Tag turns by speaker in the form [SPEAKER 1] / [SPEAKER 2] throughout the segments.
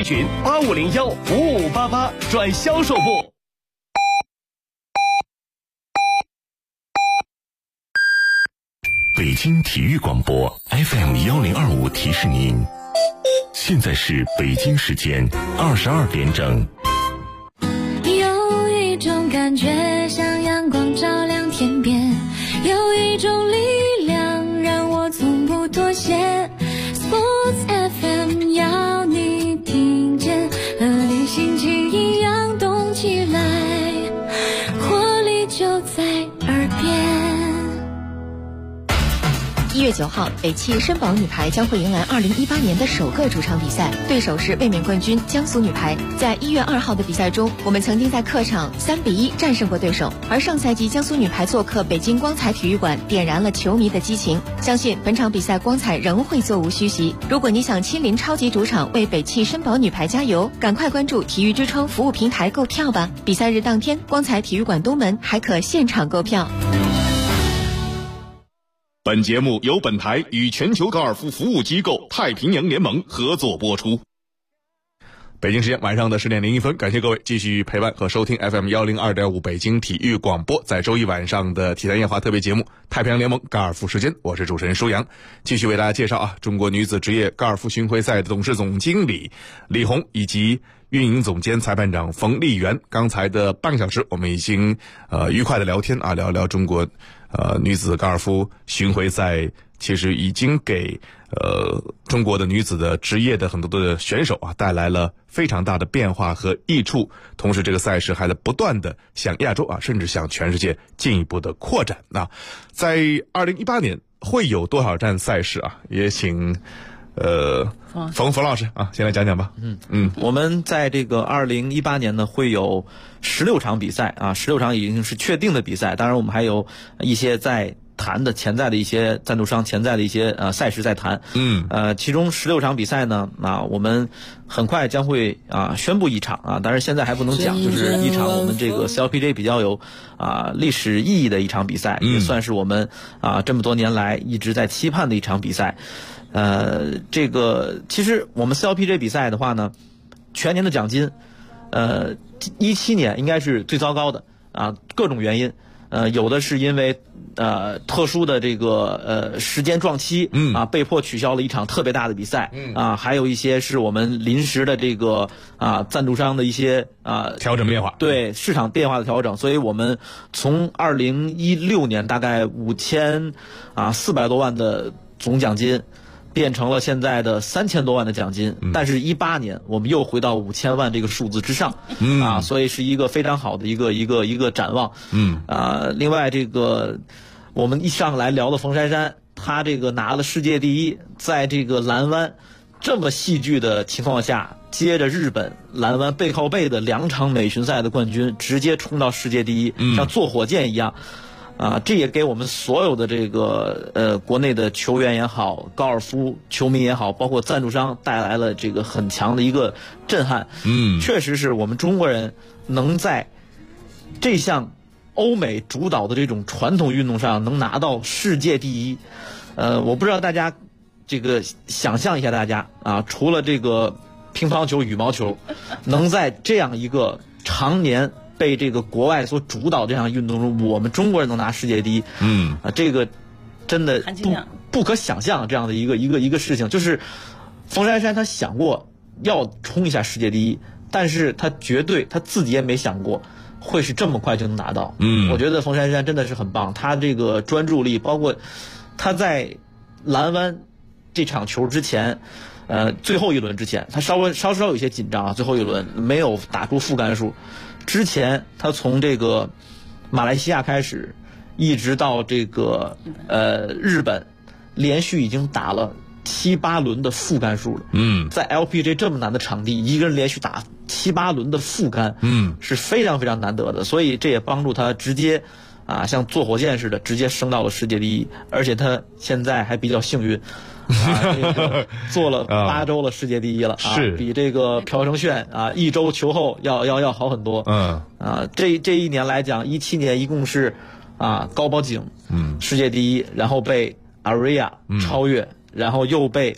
[SPEAKER 1] 群85015588转销售部。
[SPEAKER 2] 北京体育广播 FM1025提示您，现在是北京时间22点整。
[SPEAKER 3] 有一种感觉像阳光照亮天边，有一种力量让我从不妥协。Sports FM 要你听见，和你心情一样动起来，活力就在耳边。
[SPEAKER 4] 1月9号，北汽绅宝女排将会迎来2018年的首个主场比赛，对手是卫冕冠军江苏女排。在1月2号的比赛中，我们曾经在客场3-1战胜过对手，而上赛季江苏女排做客北京光彩体育馆，点燃了球迷的激情。相信本场比赛光彩仍会座无虚席。如果你想亲临超级主场为北汽绅宝女排加油，赶快关注体育之窗服务平台购票吧。比赛日当天，光彩体育馆东门还可现场购票。
[SPEAKER 5] 本节目由本台与全球高尔夫服务机构太平洋联盟合作播出。
[SPEAKER 6] 北京时间晚上的10点01分，感谢各位继续陪伴和收听 FM102.5 北京体育广播，在周一晚上的体坛夜话特别节目太平洋联盟高尔夫时间，我是主持人舒阳，继续为大家介绍中国女子职业高尔夫巡回赛的董事总经理李红以及运营总监裁判长冯丽媛。刚才的半个小时我们已经愉快的聊天聊聊中国女子高尔夫巡回赛，其实已经给中国的女子的职业的很多的选手带来了非常大的变化和益处，同时这个赛事还在不断的向亚洲甚至向全世界进一步的扩展。在2018年会有多少站赛事也请冯老师先来讲讲吧。
[SPEAKER 7] 我们在这个2018年呢会有16场比赛16场已经是确定的比赛，当然我们还有一些在谈的潜在的一些赞助商潜在的一些赛事在谈。其中16场比赛呢我们很快将会宣布一场但是现在还不能讲，就是一场我们这个 CLPJ 比较有历史意义的一场比赛，也算是我们这么多年来一直在期盼的一场比赛。这个其实我们 CLPJ 比赛的话呢，全年的奖金17年应该是最糟糕的各种原因，有的是因为特殊的这个时间撞期被迫取消了一场特别大的比赛还有一些是我们临时的这个赞助商的一些
[SPEAKER 6] 调整变化，
[SPEAKER 7] 对市场变化的调整，所以我们从2016年大概5400多万的总奖金变成了现在的3000多万的奖金，但是18年我们又回到5000万这个数字之上所以是一个非常好的一个展望。另外这个我们一上来聊的冯珊珊，她这个拿了世界第一，在这个栏湾这么戏剧的情况下，接着日本栏湾背靠背的2场美巡赛的冠军，直接冲到世界第一，像坐火箭一样。这也给我们所有的这个国内的球员也好，高尔夫球迷也好，包括赞助商带来了这个很强的一个震撼。确实是我们中国人能在这项欧美主导的这种传统运动上能拿到世界第一。我不知道大家这个想象一下，大家除了这个乒乓球、羽毛球，能在这样一个常年被这个国外所主导这项运动中，我们中国人能拿世界第一，这个真的不可想象这样的一个事情。就是冯珊珊她想过要冲一下世界第一，但是她绝对她自己也没想过会是这么快就能拿到。我觉得冯珊珊真的是很棒，她这个专注力，包括她在栏湾这场球之前。最后一轮之前，他稍稍有一些紧张最后一轮没有打出副杆数。之前他从这个马来西亚开始，一直到这个日本，连续已经打了7、8轮的副杆数了。在 LPGA 这么难的场地，一个人连续打7、8轮的副杆，是非常非常难得的。所以这也帮助他直接像坐火箭似的，直接升到了世界第一。而且他现在还比较幸运。这个做了8周了世界第一了
[SPEAKER 6] 是
[SPEAKER 7] 比这个朴成炫1周球后要好很多。这一年来讲，17年一共是高保景世界第一，然后被 Aria 超越，然后又被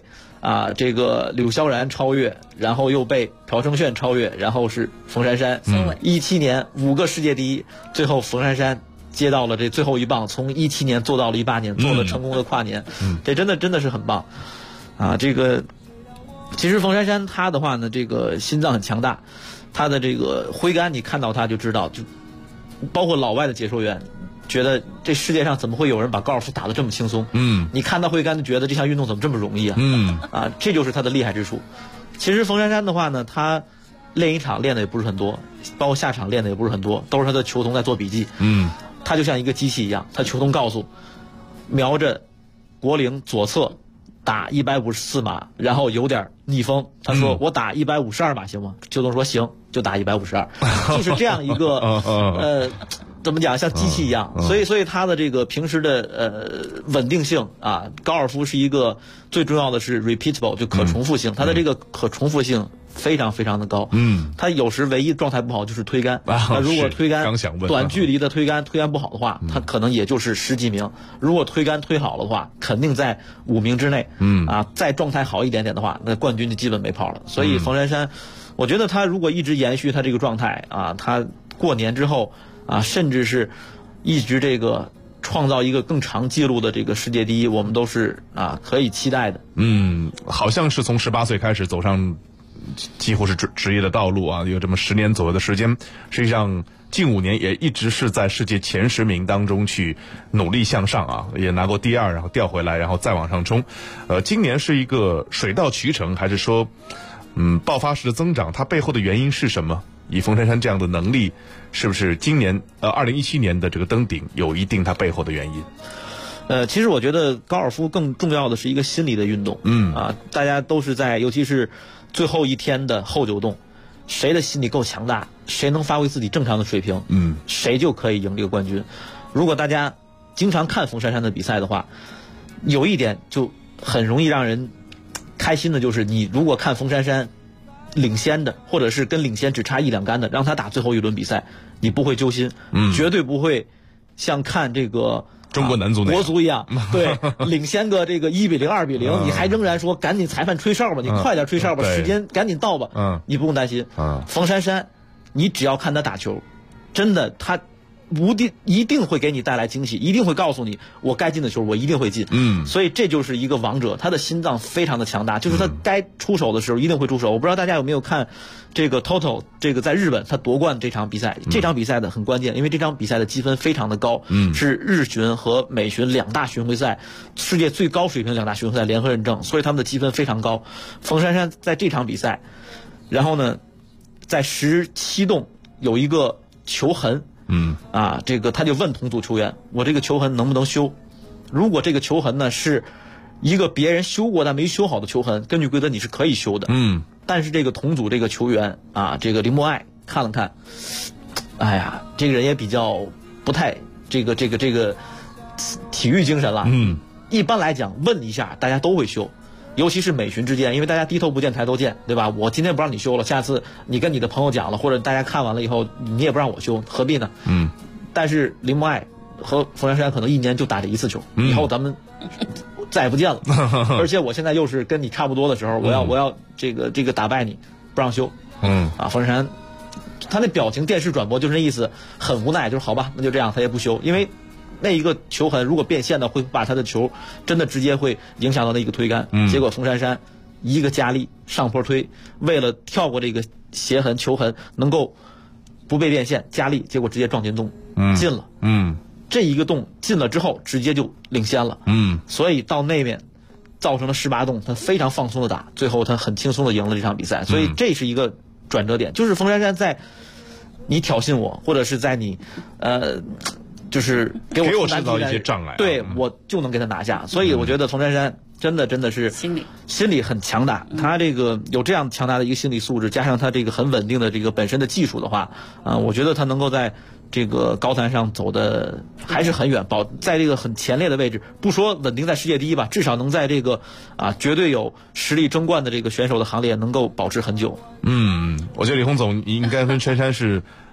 [SPEAKER 7] 这个柳萧然超越，然后又被朴胜炫超越，然后是冯珊珊。17年5个世界第一，最后冯珊珊接到了这最后一棒，从17年做到了18年，做了成功的跨年。这真的是很棒这个其实冯珊珊她的话呢，这个心脏很强大，她的这个挥杆你看到她就知道，就包括老外的解说员觉得这世界上怎么会有人把高尔夫打得这么轻松？你看他挥杆就觉得这项运动怎么这么容易啊？这就是他的厉害之处。其实冯珊珊的话呢，他练一场练的也不是很多，包括下场练的也不是很多，都是他的球童在做笔记。他就像一个机器一样，他球童告诉瞄着果岭左侧打154码，然后有点逆风。他说我打152码行吗？球童说行，就打152，就是这样一个怎么讲，像机器一样。所以他的这个平时的稳定性高尔夫是一个最重要的是 repeatable， 就可重复性。他的这个可重复性非常非常的高。他有时唯一状态不好就是推杆。那如果推杆短距离的推杆不好的话，他可能也就是10几名。如果推杆推好的话，肯定在5名之内。再状态好一点点的话，那冠军就基本没跑了。所以冯珊珊，我觉得他如果一直延续他这个状态他过年之后甚至是一直这个创造一个更长记录的这个世界第一，我们都是可以期待的。
[SPEAKER 6] 好像是从18岁开始走上几乎是职业的道路有这么10年左右的时间。实际上近5年也一直是在世界前10名当中去努力向上也拿过第2，然后调回来，然后再往上冲。今年是一个水到渠成，还是说爆发式的增长？它背后的原因是什么？以冯珊珊这样的能力，是不是今年2017年的这个登顶有一定它背后的原因？
[SPEAKER 7] 其实我觉得高尔夫更重要的是一个心理的运动。大家都是在，尤其是最后一天的后9洞，谁的心理够强大，谁能发挥自己正常的水平，谁就可以赢这个冠军。如果大家经常看冯珊珊的比赛的话，有一点就很容易让人开心的，就是你如果看冯珊珊领先的，或者是跟领先只差1、2杆的，让他打最后一轮比赛，你不会揪心，绝对不会像看这个
[SPEAKER 6] 中国男足
[SPEAKER 7] 国足一样，对，领先个这个1比0、2比0，你还仍然说赶紧裁判吹哨吧，你快点吹哨吧，时间赶紧到吧，你不用担心。冯珊珊，你只要看他打球，真的他一定会给你带来惊喜，一定会告诉你我该进的球我一定会进。所以这就是一个王者，他的心脏非常的强大，就是他该出手的时候一定会出手。我不知道大家有没有看这个 Toto 这个在日本他夺冠这场比赛，这场比赛的很关键，因为这场比赛的积分非常的高，是日巡和美巡2大巡回赛世界最高水平2大巡回赛联合认证，所以他们的积分非常高。冯珊珊在这场比赛，然后呢在17洞有一个球痕，这个他就问同组球员，我这个球痕能不能修？如果这个球痕呢是一个别人修过但没修好的球痕，根据规则你是可以修的。但是这个同组这个球员这个林默爱看了看，哎呀，这个人也比较不太这个体育精神了。一般来讲问一下大家都会修，尤其是美巡之间，因为大家低头不见抬头见，对吧？我今天不让你修了，下次你跟你的朋友讲了，或者大家看完了以后你也不让我修，何必呢？但是林默爱和冯珊珊可能1年就打这一次球，以后咱们再也不见了。而且我现在又是跟你差不多的时候，我要这个打败你，不让修。冯珊珊他那表情电视转播就是那意思，很无奈，就是好吧，那就这样，他也不修，因为那一个球痕如果变现的会把他的球真的直接会影响到那一个推杆。结果冯珊珊一个加力上坡推，为了跳过这个鞋痕球痕能够不被变现加力，结果直接撞进洞，进了。这一个洞进了之后直接就领先了。所以到那边造成了18洞，他非常放松的打，最后他很轻松的赢了这场比赛。所以这是一个转折点，就是冯珊珊在你挑衅我，或者是在你就是给我
[SPEAKER 6] 制造一些障碍，
[SPEAKER 7] 对，我就能给他拿下。所以我觉得冯珊珊真的是心理很强大，他这个有这样强大的一个心理素质，加上他这个很稳定的这个本身的技术的话，我觉得他能够在这个高坛上走的还是很远，在这个很前列的位置，不说稳定在世界第一吧，至少能在这个绝对有实力争冠的这个选手的行列能够保持很久。
[SPEAKER 6] 我觉得李洪总应该跟珊珊是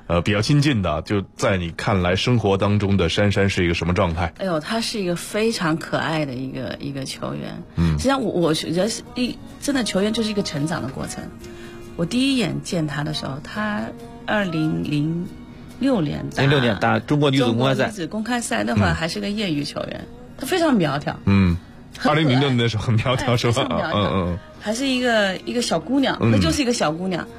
[SPEAKER 6] 比较亲近的，就在你看来生活当中的珊珊是一个什么状态？
[SPEAKER 8] 哎呦，他是一个非常可爱的一个球员。实际上我觉得真的球员就是一个成长的过程。我第一眼见他的时候，他2006年
[SPEAKER 7] 打中国女子
[SPEAKER 8] 公开赛，那会儿还是个业余球员，他非常苗条。
[SPEAKER 6] 2006年的时候很苗条是吧？
[SPEAKER 8] 还是一个小姑娘，那就是一个小姑娘。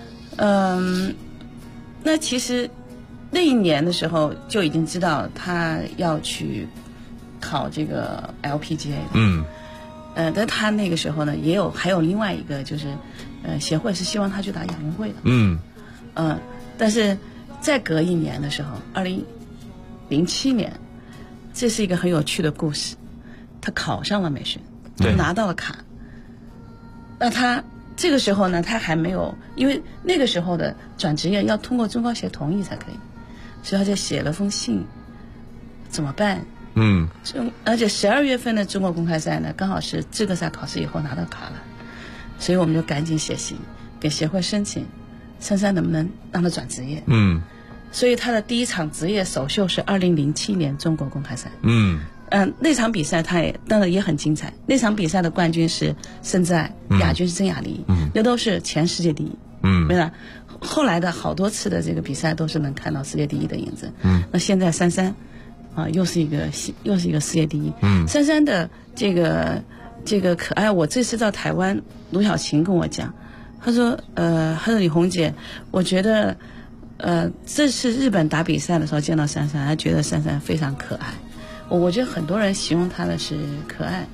[SPEAKER 8] 那其实那一年的时候就已经知道他要去考这个 LPGA 的。但他那个时候呢，还有另外一个就是，协会是希望他去打亚运会的。但是再隔一年的时候，2007年，这是一个很有趣的故事。他考上了美巡，拿到了卡。那他这个时候呢，他还没有，因为那个时候的转职业要通过中高协同意才可以，所以他就写了封信，怎么办？而且12月份的中国公开赛呢，刚好是资格赛考试以后拿到卡了，所以我们就赶紧写信给协会申请，珊珊能不能让他转职业？所以他的第一场职业首秀是2007年中国公开赛。那场比赛他当然也很精彩。那场比赛的冠军是申在，亚军是曾雅丽，那都是前世界第一。没了。后来的好多次的这个比赛都是能看到世界第一的影子。那现在珊珊又是一个世界第一。珊珊的这个可爱，我这次到台湾，卢晓晴跟我讲，他说李红姐，我觉得这次日本打比赛的时候见到珊珊，他觉得珊珊非常可爱。我觉得很多人形容她的是可爱。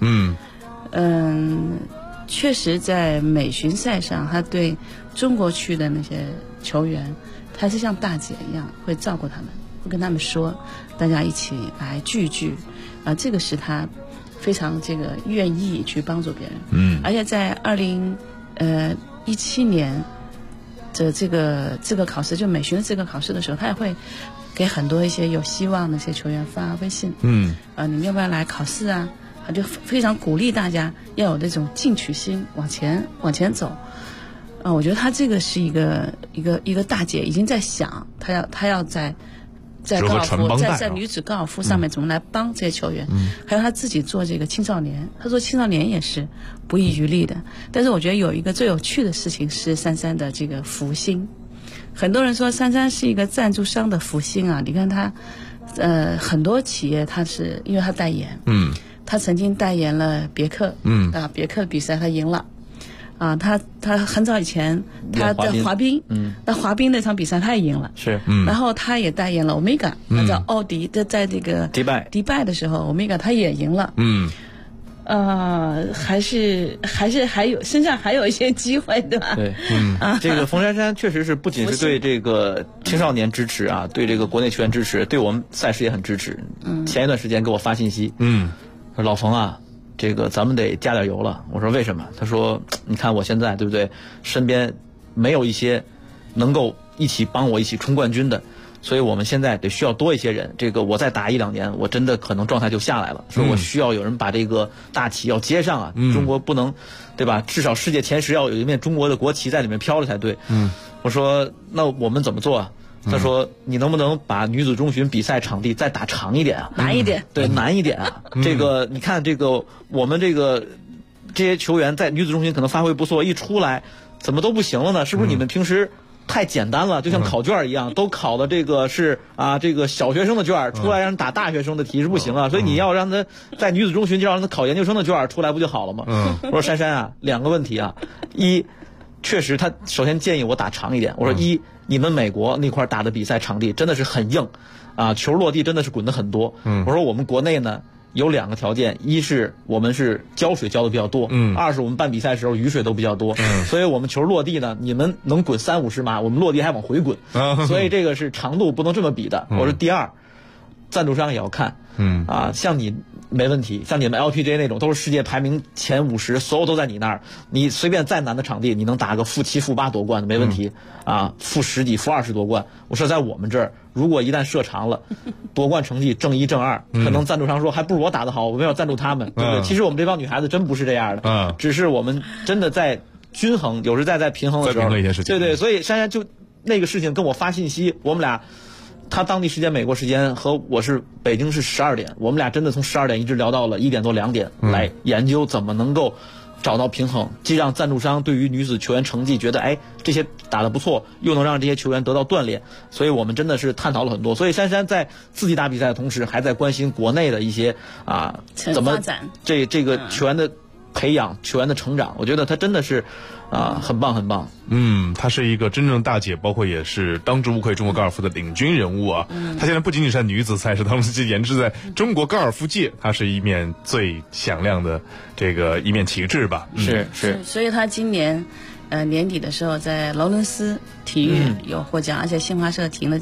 [SPEAKER 8] 确实在美巡赛上，他对中国区的那些球员，他是像大姐一样会照顾他们，会跟他们说，大家一起来聚一聚。这个是他非常这个愿意去帮助别人。而且在2017年的这个考试，就美巡的这个考试的时候，他也会给很多一些有希望的一些球员发微信，你们要不要来考试啊？他就非常鼓励大家要有那种进取心，往前走。我觉得他这个是一个大姐已经在想，他要在高尔夫在女子高尔夫上面怎么来帮这些球员，还有他自己做这个青少年，他说青少年也是不遗余力的。但是我觉得有一个最有趣的事情是珊珊的这个福星。很多人说珊珊是一个赞助商的福星啊，你看他很多企业他是因为他代言，他曾经代言了别克，别克比赛他赢了。他很早以前他在滑冰，那滑冰那场比赛他也赢了，然后他也代言了欧米伽，他叫奥迪的，在这个迪拜的时候，欧米伽他也赢了，还有身上还有一些机会，对吧？
[SPEAKER 7] 对，这个冯珊珊确实是不仅是对这个青少年支持啊，对这个国内球员支持，对我们赛事也很支持。前一段时间给我发信息，说老冯啊，这个咱们得加点油了。我说为什么？他说你看我现在对不对，身边没有一些能够一起帮我一起冲冠军的，所以我们现在得需要多一些人。这个我再打1-2年，我真的可能状态就下来了。所以我需要有人把这个大旗要接上啊，中国不能，对吧？至少世界前10要有一面中国的国旗在里面飘着才对。我说那我们怎么做啊？他说你能不能把女子中巡比赛场地再打长一点啊？
[SPEAKER 8] 难一点。
[SPEAKER 7] 对，难一点啊。这个你看这个我们这些球员在女子中巡可能发挥不错，一出来怎么都不行了呢？是不是你们平时太简单了，就像考卷一样，都考的这个是这个小学生的卷，出来让人打大学生的题是不行啊。所以你要让他在女子中巡就让他考研究生的卷出来不就好了吗？我说珊珊啊，2个问题啊，一，确实他首先建议我打长一点。我说一，你们美国那块打的比赛场地真的是很硬啊，球落地真的是滚得很多。我说我们国内呢有2个条件，一是我们是浇水浇的比较多，二是我们办比赛的时候雨水都比较多，所以我们球落地呢，你们能滚30-50码，我们落地还往回滚，所以这个是长度不能这么比的。我说第二，赞助商也要看，像你没问题，像你们 LPGA 那种都是世界排名前50，所有都在你那儿，你随便再难的场地，你能打个负7、负8夺冠的没问题，负10几、负20夺冠。我说在我们这儿，如果一旦设长了，夺冠成绩正1、正2，可能赞助商说还不如我打得好，我们要赞助他们，对不对？其实我们这帮女孩子真不是这样的，只是我们真的在均衡，有时在平衡的时候，
[SPEAKER 6] 在平衡一件事情，
[SPEAKER 7] 对，所以珊珊就那个事情跟我发信息，我们俩。他当地时间美国时间和我是北京是12点，我们俩真的从12点一直聊到了1点多2点，来研究怎么能够找到平衡，既让赞助商对于女子球员成绩觉得这些打得不错，又能让这些球员得到锻炼，所以我们真的是探讨了很多。所以珊珊在自己打比赛的同时，还在关心国内的一些怎么这个球员的培养、球员的成长，我觉得他真的是很棒很棒。
[SPEAKER 6] 她是一个真正的大姐，包括也是当之无愧中国高尔夫的领军人物啊。她现在不仅仅是在女子赛事当中，也是在中国高尔夫界，她是一面最响亮的这个一面旗帜吧。
[SPEAKER 7] 是，
[SPEAKER 8] 所以她今年年底的时候在劳伦斯体育有获奖，而且新华社评的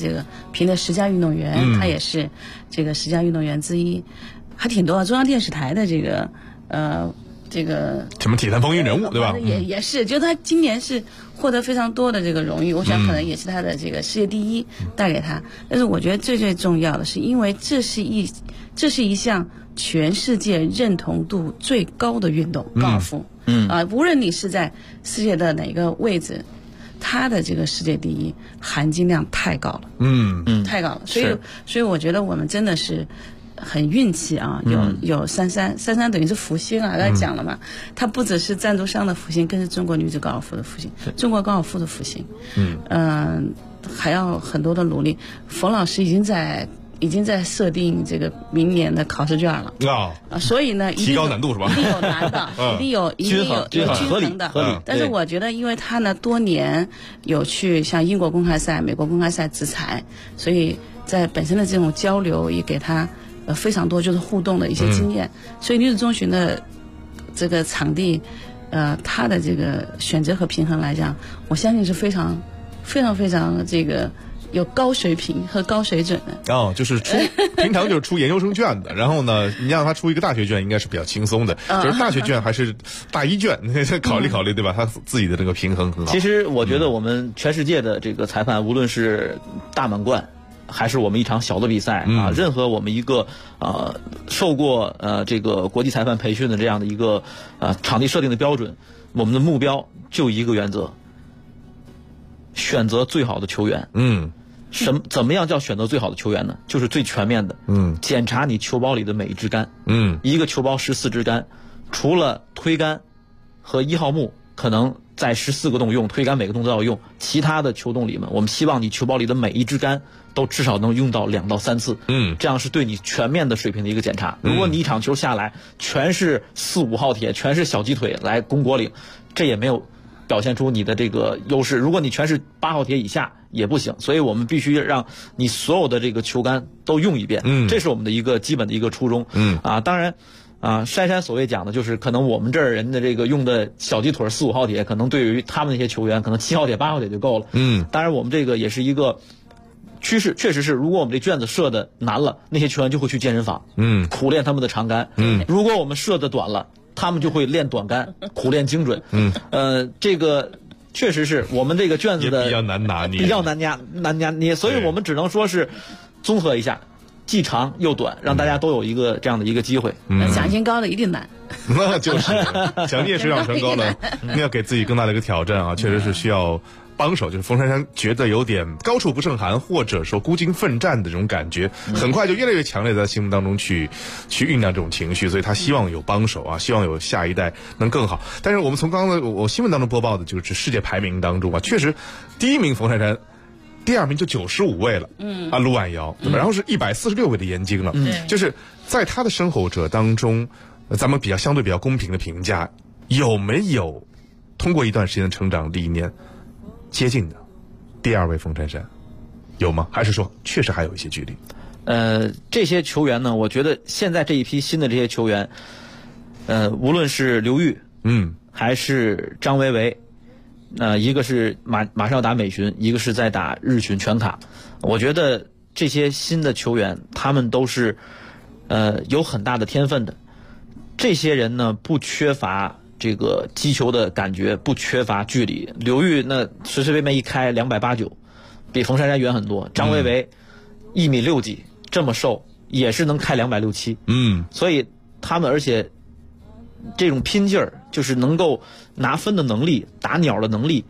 [SPEAKER 8] 10佳运动员，她也是这个10佳运动员之一，还挺多。中央电视台的这个
[SPEAKER 6] 什么体坛风云人物，对吧？
[SPEAKER 8] 也是，就他今年是获得非常多的这个荣誉，我想可能也是他的这个世界第一带给他。但是我觉得最重要的是，因为这是一项全世界认同度最高的运动，高尔夫。无论你是在世界的哪个位置，他的这个世界第一含金量太高了。太高了。所以我觉得我们真的是。很运气啊，有珊珊等于是福星啊，刚才讲了嘛，她不只是赞助商的福星，更是中国女子高尔夫的福星，中国高尔夫的福星。还要很多的努力。冯老师已经在设定这个明年的考试卷了所以呢，
[SPEAKER 6] 提高难度是吧？
[SPEAKER 8] 一定有难的，一定有均衡的。
[SPEAKER 7] 合理。
[SPEAKER 8] 但是我觉得，因为他呢多年有去像英国公开赛、美国公开赛执裁，所以在本身的这种交流也给他。非常多就是互动的一些经验，所以女子中巡的这个场地，它的这个选择和平衡来讲，我相信是非常这个有高水平和高水准的。
[SPEAKER 6] 就是平常就是出研究生卷的，然后呢，你让他出一个大学卷应该是比较轻松的，就是大学卷还是大一卷，考虑对吧？他自己的这个平衡很好。
[SPEAKER 7] 其实我觉得我们全世界的这个裁判，无论是大满贯。还是我们一场小的比赛任何我们一个受过这个国际裁判培训的这样的一个场地设定的标准，我们的目标就一个原则：选择最好的球员。怎么样叫选择最好的球员呢？就是最全面的。检查你球包里的每一支杆。一个球包14支杆，除了推杆和1号木可能在14个洞用，推杆每个洞都要用，其他的球洞里面，我们希望你球包里的每一支杆都至少能用到2到3次。这样是对你全面的水平的一个检查。如果你一场球下来全是4、5号铁，全是小鸡腿来攻果岭，这也没有表现出你的这个优势。如果你全是8号铁以下也不行，所以我们必须让你所有的这个球杆都用一遍。这是我们的一个基本的一个初衷。当然。珊所谓讲的就是可能我们这儿人的这个用的小鸡腿4、5号铁，可能对于他们那些球员可能7号铁、8号铁就够了。当然我们这个也是一个趋势，确实是如果我们这卷子设的难了，那些球员就会去健身房苦练他们的长杆。如果我们设的短了，他们就会练短杆苦练精准。这个确实是我们这个卷子的
[SPEAKER 6] 比较难拿
[SPEAKER 7] 捏，所以我们只能说是综合一下，既长又短，让大家都有一个这样的一个机会。
[SPEAKER 8] 奖金高的一定难。
[SPEAKER 6] 那就是奖金也是让升高了，你要给自己更大的一个挑战啊！确实是需要帮手。就是冯珊珊觉得有点高处不胜寒，或者说孤军奋战的这种感觉，很快就越来越强烈在心目当中去酝酿这种情绪，所以他希望有帮手啊，希望有下一代能更好。但是我们从刚刚的我新闻当中播报的就是世界排名当中啊，确实第一名冯珊珊。第2名就95位了，卢婉瑶，对吧？然后是146位的严晶了，就是在他的身后者当中，咱们相对比较公平的评价，有没有通过一段时间的成长历练接近的第2位冯珊珊，有吗？还是说确实还有一些距离？
[SPEAKER 7] 这些球员呢，我觉得现在这一批新的这些球员，无论是刘玉，还是张维维。一个是马上要打美巡，一个是在打日巡全卡。我觉得这些新的球员，他们都是有很大的天分的。这些人呢，不缺乏这个击球的感觉，不缺乏距离。刘玉那随随便便一开289，比冯珊珊远很多。张维维1米6几，这么瘦，也是能开267。所以他们而且。这种拼劲儿，就是能够拿分的能力、打鸟的能力，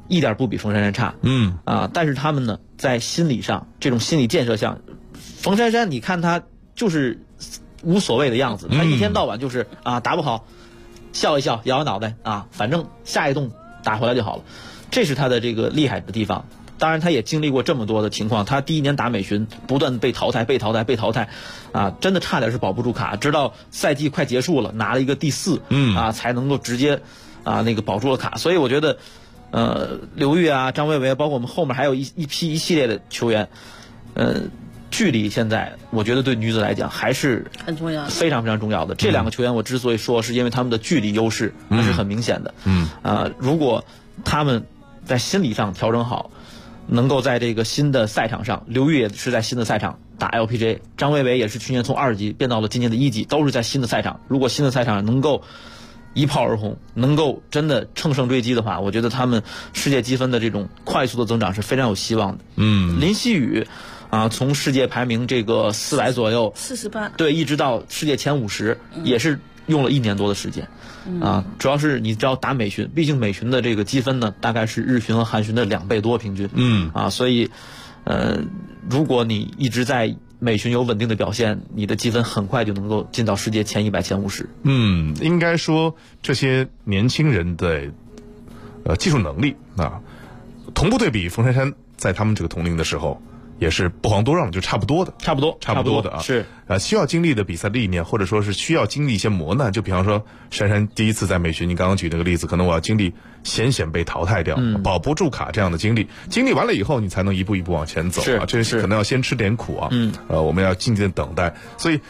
[SPEAKER 7] 一点不比冯珊珊差。但是他们呢，在心理上这种心理建设上，冯珊珊你看她就是无所谓的样子，她一天到晚就是打不好笑一笑摇摇脑袋反正下一洞打回来就好了，这是她的这个厉害的地方。当然他也经历过这么多的情况，他第一年打美巡不断被淘汰真的差点是保不住卡，直到赛季快结束了拿了一个第4才能够直接那个保住了卡。所以我觉得刘玉张薇薇，包括我们后面还有一系列的球员，距离现在我觉得对女子来讲还是
[SPEAKER 8] 很重要，
[SPEAKER 7] 非常非常重要的。这两个球员我之所以说，是因为他们的距离优势还是很明显的。如果他们在心理上调整好，能够在这个新的赛场上，刘玉也是在新的赛场打 LPGA， 张薇薇也是去年从2级变到了今年的1级，都是在新的赛场。如果新的赛场能够一炮而红，能够真的乘胜追击的话，我觉得他们世界积分的这种快速的增长是非常有希望的。林希雨从世界排名这个400左右
[SPEAKER 8] 48，
[SPEAKER 7] 对，一直到世界前50，也是用了1年多的时间。主要是你知道打美巡，毕竟美巡的这个积分呢，大概是日巡和韩巡的2倍多平均。所以如果你一直在美巡有稳定的表现，你的积分很快就能够进到世界前100、前50。
[SPEAKER 6] 应该说这些年轻人的技术能力同步对比冯珊珊在他们这个同龄的时候，也是不遑多让，就差不多的
[SPEAKER 7] 是
[SPEAKER 6] 需要经历的比赛历练，或者说是需要经历一些磨难。就比方说珊珊第一次在美巡，你刚刚举那个例子，可能我要经历险被淘汰掉，保不住卡这样的经历完了以后，你才能一步一步往前走这是可能要先吃点苦我们要静静等待。所以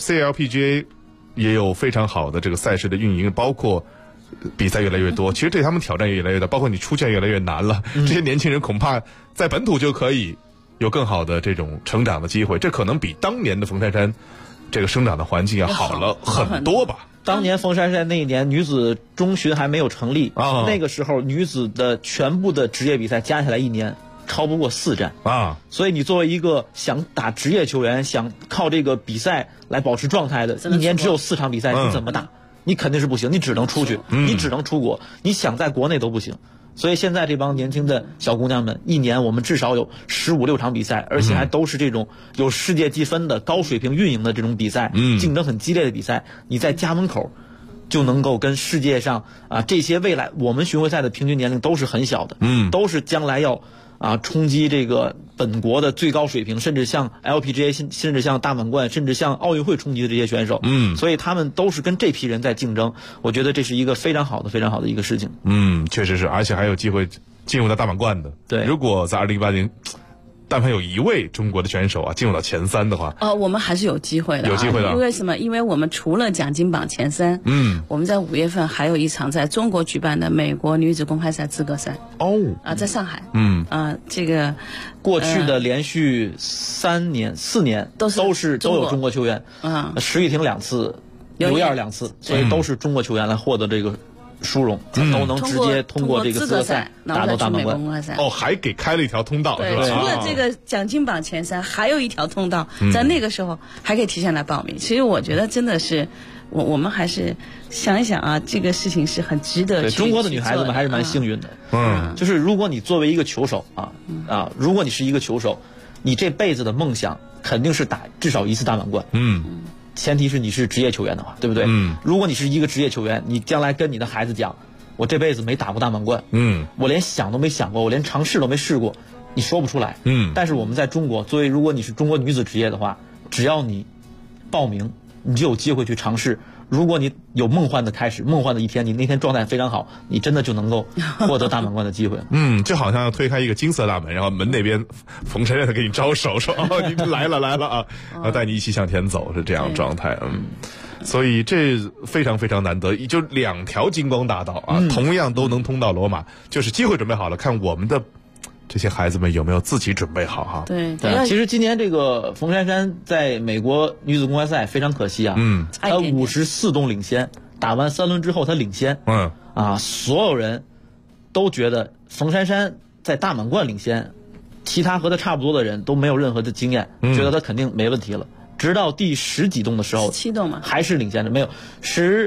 [SPEAKER 6] CLPGA 也有非常好的这个赛事的运营，包括比赛越来越多，其实对他们挑战也越来越大，包括你出线越来越难了。这些年轻人恐怕在本土就可以有更好的这种成长的机会，这可能比当年的冯珊珊这个生长的环境要好了很多吧。
[SPEAKER 7] 当年冯珊珊那一年女子中巡还没有成立那个时候女子的全部的职业比赛加起来一年超不过4站所以你作为一个想打职业球员，想靠这个比赛来保持状态的，一年只有4场比赛，你怎么打？你肯定是不行，你只能出去，你只能出国，你想在国内都不行。所以现在这帮年轻的小姑娘们，一年我们至少有15、16场比赛，而且还都是这种有世界积分的高水平运营的这种比赛，竞争很激烈的比赛，你在家门口就能够跟世界上这些未来我们巡回赛的平均年龄都是很小的，都是将来要冲击这个本国的最高水平，甚至像 LPGA， 甚至像大满贯，甚至像奥运会冲击的这些选手，所以他们都是跟这批人在竞争。我觉得这是一个非常好的一个事情。
[SPEAKER 6] 确实是，而且还有机会进入到大满贯的。
[SPEAKER 7] 对，
[SPEAKER 6] 如果在2018年。但凡有一位中国的选手进入到前3的话，
[SPEAKER 8] 我们还是有机会的，
[SPEAKER 6] 有机会的。
[SPEAKER 8] 因为什么？因为我们除了奖金榜前3，我们在5月份还有一场在中国举办的美国女子公开赛资格赛在上海。这个
[SPEAKER 7] 过去的连续3年、4年都有中国球员，石玉婷2次，刘燕2次，所以都是中国球员来获得这个殊荣，都能直接通过这个资格赛打到大满贯。
[SPEAKER 6] 还给开了一条通道，
[SPEAKER 8] 对，
[SPEAKER 6] 是吧？
[SPEAKER 8] 除了这个奖金榜前3，还有一条通道，在那个时候还可以提前来报名。其实我觉得真的是，我们还是想一想这个事情是很值得去。
[SPEAKER 7] 中国的女孩子们还是蛮幸运的。就是如果你作为一个球手如果你是一个球手，你这辈子的梦想肯定是打至少1次大满贯。前提是你是职业球员的话，对不对？如果你是一个职业球员，你将来跟你的孩子讲，我这辈子没打过大满贯，我连想都没想过，我连尝试都没试过，你说不出来。但是我们在中国，作为如果你是中国女子职业的话，只要你报名，你就有机会去尝试。如果你有梦幻的开始，梦幻的一天，你那天状态非常好，你真的就能够获得大满贯的机会。
[SPEAKER 6] 就好像要推开一个金色大门，然后门那边冯珊珊给你招手说你来了要带你一起向前走，是这样的状态。所以这非常非常难得，就2条金光大道同样都能通到罗马，就是机会准备好了，看我们的这些孩子们有没有自己准备好哈？
[SPEAKER 8] 对，
[SPEAKER 7] 其实今年这个冯珊珊在美国女子公开赛非常可惜她54洞领先，打完3轮之后她领先，所有人都觉得冯珊珊在大满贯领先，其他和她差不多的人都没有任何的经验，觉得她肯定没问题了。直到第10几洞的时候，17
[SPEAKER 8] 洞嘛，
[SPEAKER 7] 还是领先着，没有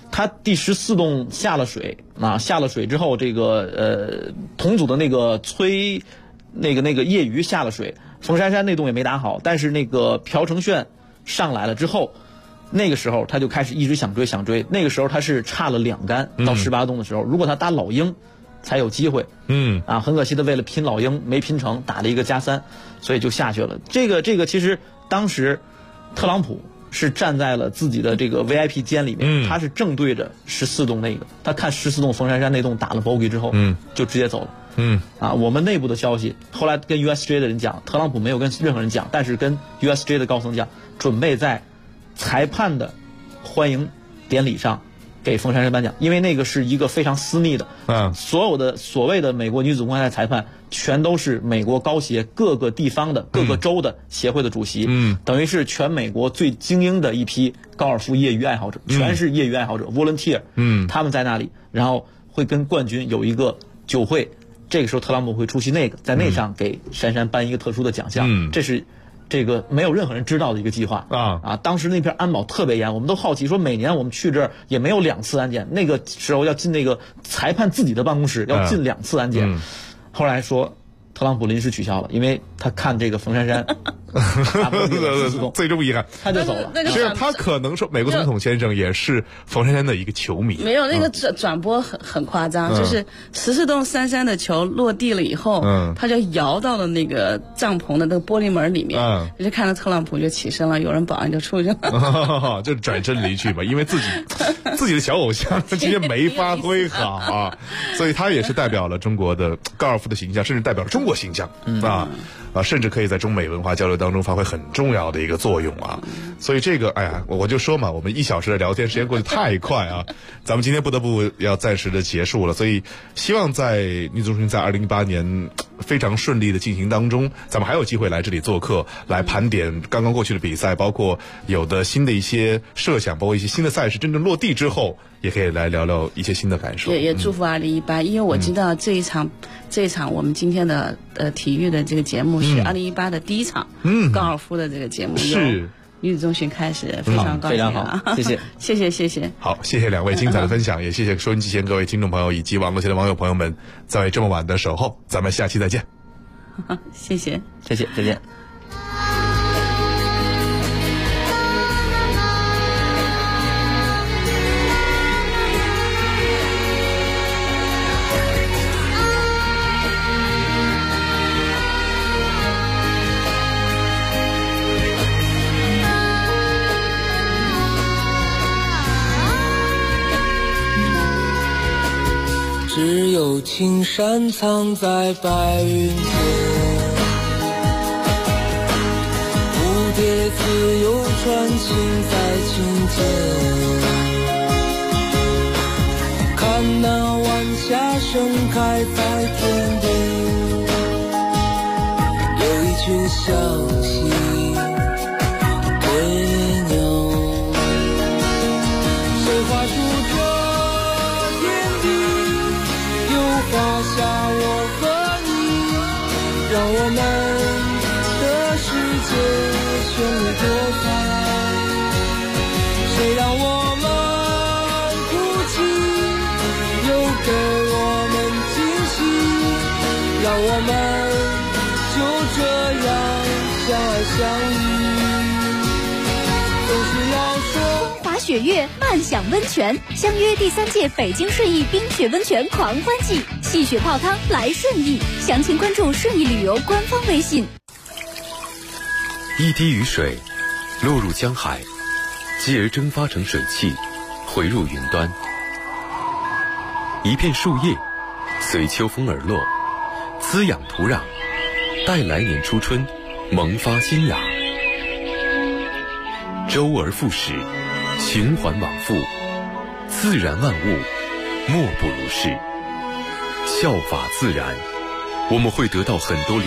[SPEAKER 7] 它第14洞下了水下了水之后，这个同组的那个那个业余下了水，冯珊珊那洞也没打好，但是那个朴成炫上来了之后，那个时候他就开始一直想追，那个时候他是差了2杆到18洞的时候，如果他打老鹰才有机会，很可惜的为了拼老鹰没拼成，打了一个+3，所以就下去了。这个其实当时特朗普是站在了自己的这个 VIP 间里面，他是正对着14洞那个，他看14洞冯珊珊那洞打了 bogey 之后，就直接走了。我们内部的消息，后来跟 USJ 的人讲，特朗普没有跟任何人讲，但是跟 USJ 的高层讲，准备在裁判的欢迎典礼上给冯珊珊颁奖，因为那个是一个非常私密的，所有的所谓的美国女子公开赛裁判全都是美国高协各个地方的各个州的协会的主席，等于是全美国最精英的一批高尔夫业余爱好者，全是业余爱好者 volunteer，他们在那里，然后会跟冠军有一个酒会，这个时候特朗普会出席那个，在那上给珊珊颁一个特殊的奖项，这是这个没有任何人知道的一个计划当时那片安保特别严，我们都好奇说，每年我们去这儿也没有2次安检，那个时候要进那个裁判自己的办公室要进2次安检，后来说特朗普临时取消了，因为他看这个冯珊珊
[SPEAKER 6] 最终遗憾
[SPEAKER 7] 他就走了。
[SPEAKER 6] 实际上他可能说美国总统先生也是冯珊珊的一个球迷，
[SPEAKER 8] 没有那个转播很夸张，就是14洞珊珊的球落地了以后，他就摇到了那个帐篷的那个玻璃门里面，就看到特朗普就起身了，有人保安就出去了，
[SPEAKER 6] 就转身离去吧，因为自己的小偶像今天没发挥好所以他也是代表了中国的高尔夫的形象，甚至代表了中国形象甚至可以在中美文化交流当中发挥很重要的一个作用所以这个我就说嘛，我们1小时的聊天时间过得太快咱们今天不得不要暂时的结束了，所以希望在女足中心在2018年非常顺利的进行当中，咱们还有机会来这里做客，来盘点刚刚过去的比赛，包括有的新的一些设想，包括一些新的赛事真正落地之后，也可以来聊聊一些新的感受。
[SPEAKER 8] 也祝福2018，因为我知道这一场我们今天的体育的这个节目是2018的第一场高尔夫的这个节目，
[SPEAKER 6] 是
[SPEAKER 8] 女子中心开始，非常高兴
[SPEAKER 7] 非常好，谢谢
[SPEAKER 8] 谢谢。
[SPEAKER 6] 好，谢谢2位精彩的分享，也谢谢收音机前各位听众朋友以及网络前的网友朋友们在这么晚的守候，咱们下期再见。
[SPEAKER 8] 谢谢，
[SPEAKER 7] 再见。
[SPEAKER 9] 只有青山藏在白云间，蝴蝶自由穿行在琴间，看那晚霞盛开在天边，有一群向西归鸟，谁画出这天地，画下我和你，让我们的世界绚丽多彩。谁让我们哭泣，又给我们惊喜，让我们就这样相爱相依。总是要说
[SPEAKER 10] 华雪月漫享温泉，相约第3届北京顺义冰雪温泉狂欢季，戏雪泡汤来顺义，详情关注顺义旅游官方微信。
[SPEAKER 11] 一滴雨水落入江海，继而蒸发成水汽，回入云端。一片树叶随秋风而落，滋养土壤，待来年初春萌发新芽。周而复始，循环往复，自然万物莫不如是。效法自然，我们会得到很多灵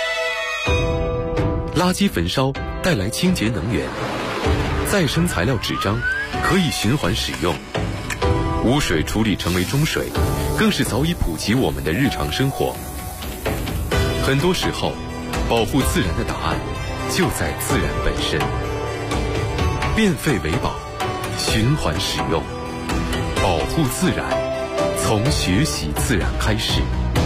[SPEAKER 11] 感。垃圾焚烧带来清洁能源，再生材料纸张可以循环使用，污水处理成为中水，更是早已普及我们的日常生活。很多时候，保护自然的答案就在自然本身。变废为宝，循环使用， 保护自然，从学习自然开始。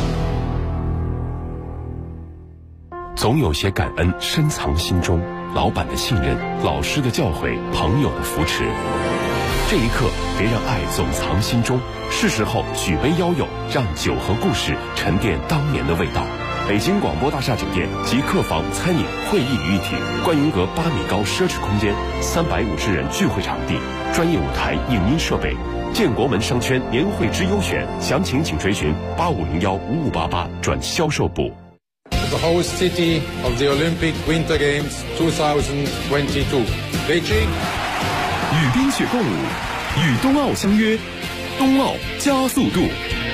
[SPEAKER 11] 总有些感恩深藏心中，老板的信任，老师的教诲，朋友的扶持。这一刻，别让爱总藏心中，是时候举杯邀友，让酒和故事沉淀当年的味道。北京广播大厦酒店及客房、餐饮、会议于一体，观云阁8米高奢侈空间，350人聚会场地，专业舞台、影音设备。建国门商圈年会之优选，详情请垂询85015588转销售部。
[SPEAKER 12] The host city of the Olympic Winter Games 2022, Beijing.
[SPEAKER 2] 与冰雪共舞，与冬奥相约，冬奥加速度。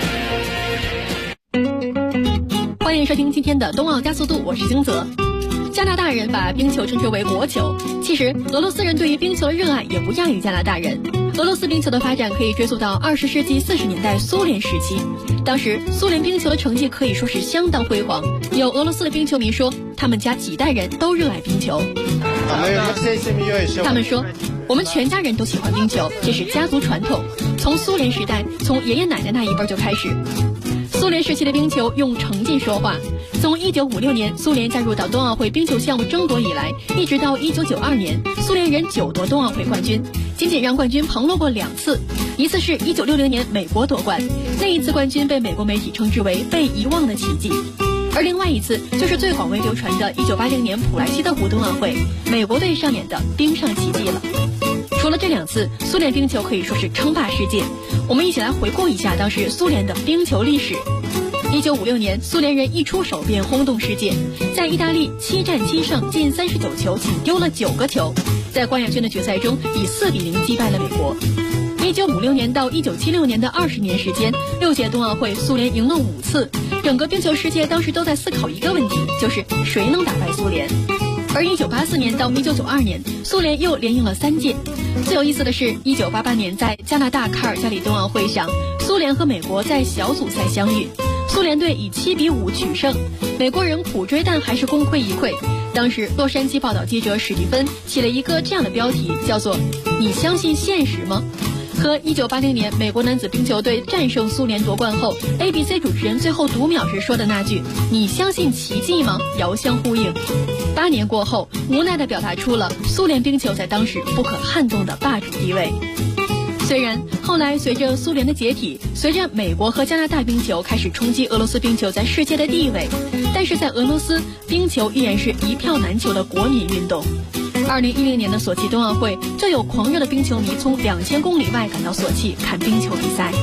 [SPEAKER 13] 欢迎收听今天的冬奥加速度，我是金泽。加拿大人把冰球称之为国球，其实俄罗斯人对于冰球的热爱也不亚于加拿大人。俄罗斯冰球的发展可以追溯到20世纪40年代苏联时期，当时苏联冰球的成绩可以说是相当辉煌。有俄罗斯的冰球迷说，他们家几代人都热爱冰球。他们说，我们全家人都喜欢冰球，这是家族传统，从苏联时代，从爷爷奶奶那一辈就开始。苏联时期的冰球用成绩说话，从1956年苏联加入到冬奥会冰球项目争夺以来，一直到1992年，苏联人9夺冬奥会冠军，仅仅让冠军旁落过2次，一次是1960年美国夺冠，那一次冠军被美国媒体称之为被遗忘的奇迹。而另外一次就是最广为流传的1980年普莱希特湖冬奥会，美国队上演的冰上奇迹了。除了这2次，苏联冰球可以说是称霸世界。我们一起来回顾一下当时苏联的冰球历史。1956年，苏联人一出手便轰动世界，在意大利7战7胜，进39球，仅丢了9个球，在冠亚军的决赛中以4比0击败了美国。1956年到1976年的20年时间，6届冬奥会苏联赢了5次，整个冰球世界当时都在思考一个问题，就是谁能打败苏联。而1984年到1992年，苏联又连赢了3届。最有意思的是，1988年在加拿大卡尔加里冬奥会上，苏联和美国在小组赛相遇，苏联队以7比5取胜，美国人苦追但还是功亏一篑。当时洛杉矶报道记者史蒂芬起了一个这样的标题，叫做“你相信现实吗？”和1980年美国男子冰球队战胜苏联夺冠后 ABC 主持人最后读秒时说的那句“你相信奇迹吗？”遥相呼应。8年过后，无奈地表达出了苏联冰球在当时不可撼动的霸主地位。虽然后来随着苏联的解体，随着美国和加拿大冰球开始冲击俄罗斯冰球在世界的地位，但是在俄罗斯，冰球依然是一票难求的国民运动。2010年的索契冬奥会，就有狂热的冰球迷从2000公里外赶到索契看冰球比赛。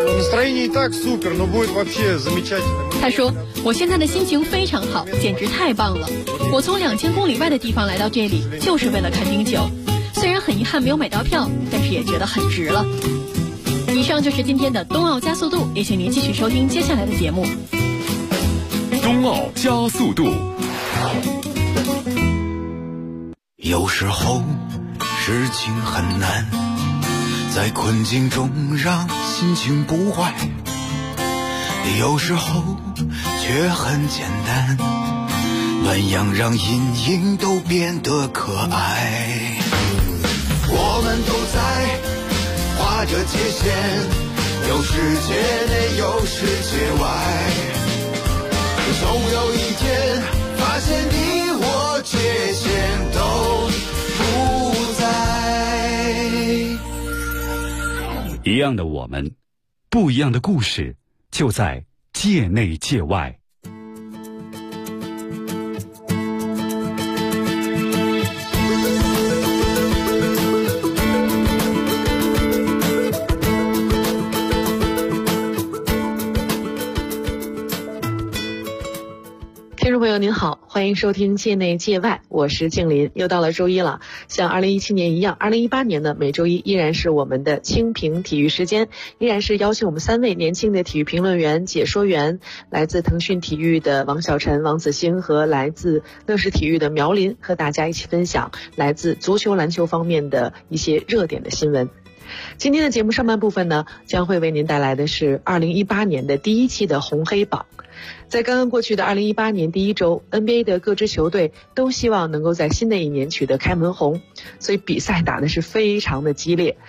[SPEAKER 13] 他说：“我现在的心情非常好，简直太棒了！我从2000公里外的地方来到这里，就是为了看冰球。虽然很遗憾没有买到票，但是也觉得很值了。”以上就是今天的冬奥加速度，也请您继续收听接下来的节目。
[SPEAKER 2] 冬奥加速度。
[SPEAKER 14] 有时候事情很难，在困境中让心情不坏，有时候却很简单，暖阳让阴影都变得可爱。我们都在画着界限，有世界内有世界外，总有一天发现你我界限都不在。
[SPEAKER 15] 一样的我们，不一样的故事，就在界内界外。
[SPEAKER 16] 听众朋友您好，欢迎收听界内界外，我是静林。又到了周一了，像2017年一样，2018年呢，每周一依然是我们的清评体育时间，依然是邀请我们3位年轻的体育评论员、解说员，来自腾讯体育的王小晨、王子星和来自乐视体育的苗林，和大家一起分享来自足球、篮球方面的一些热点的新闻。今天的节目上半部分呢，将会为您带来的是2018年的第1期的红黑榜。在刚刚过去的2018年第1周 ，NBA 的各支球队都希望能够在新的一年取得开门红，所以比赛打的是非常的激烈。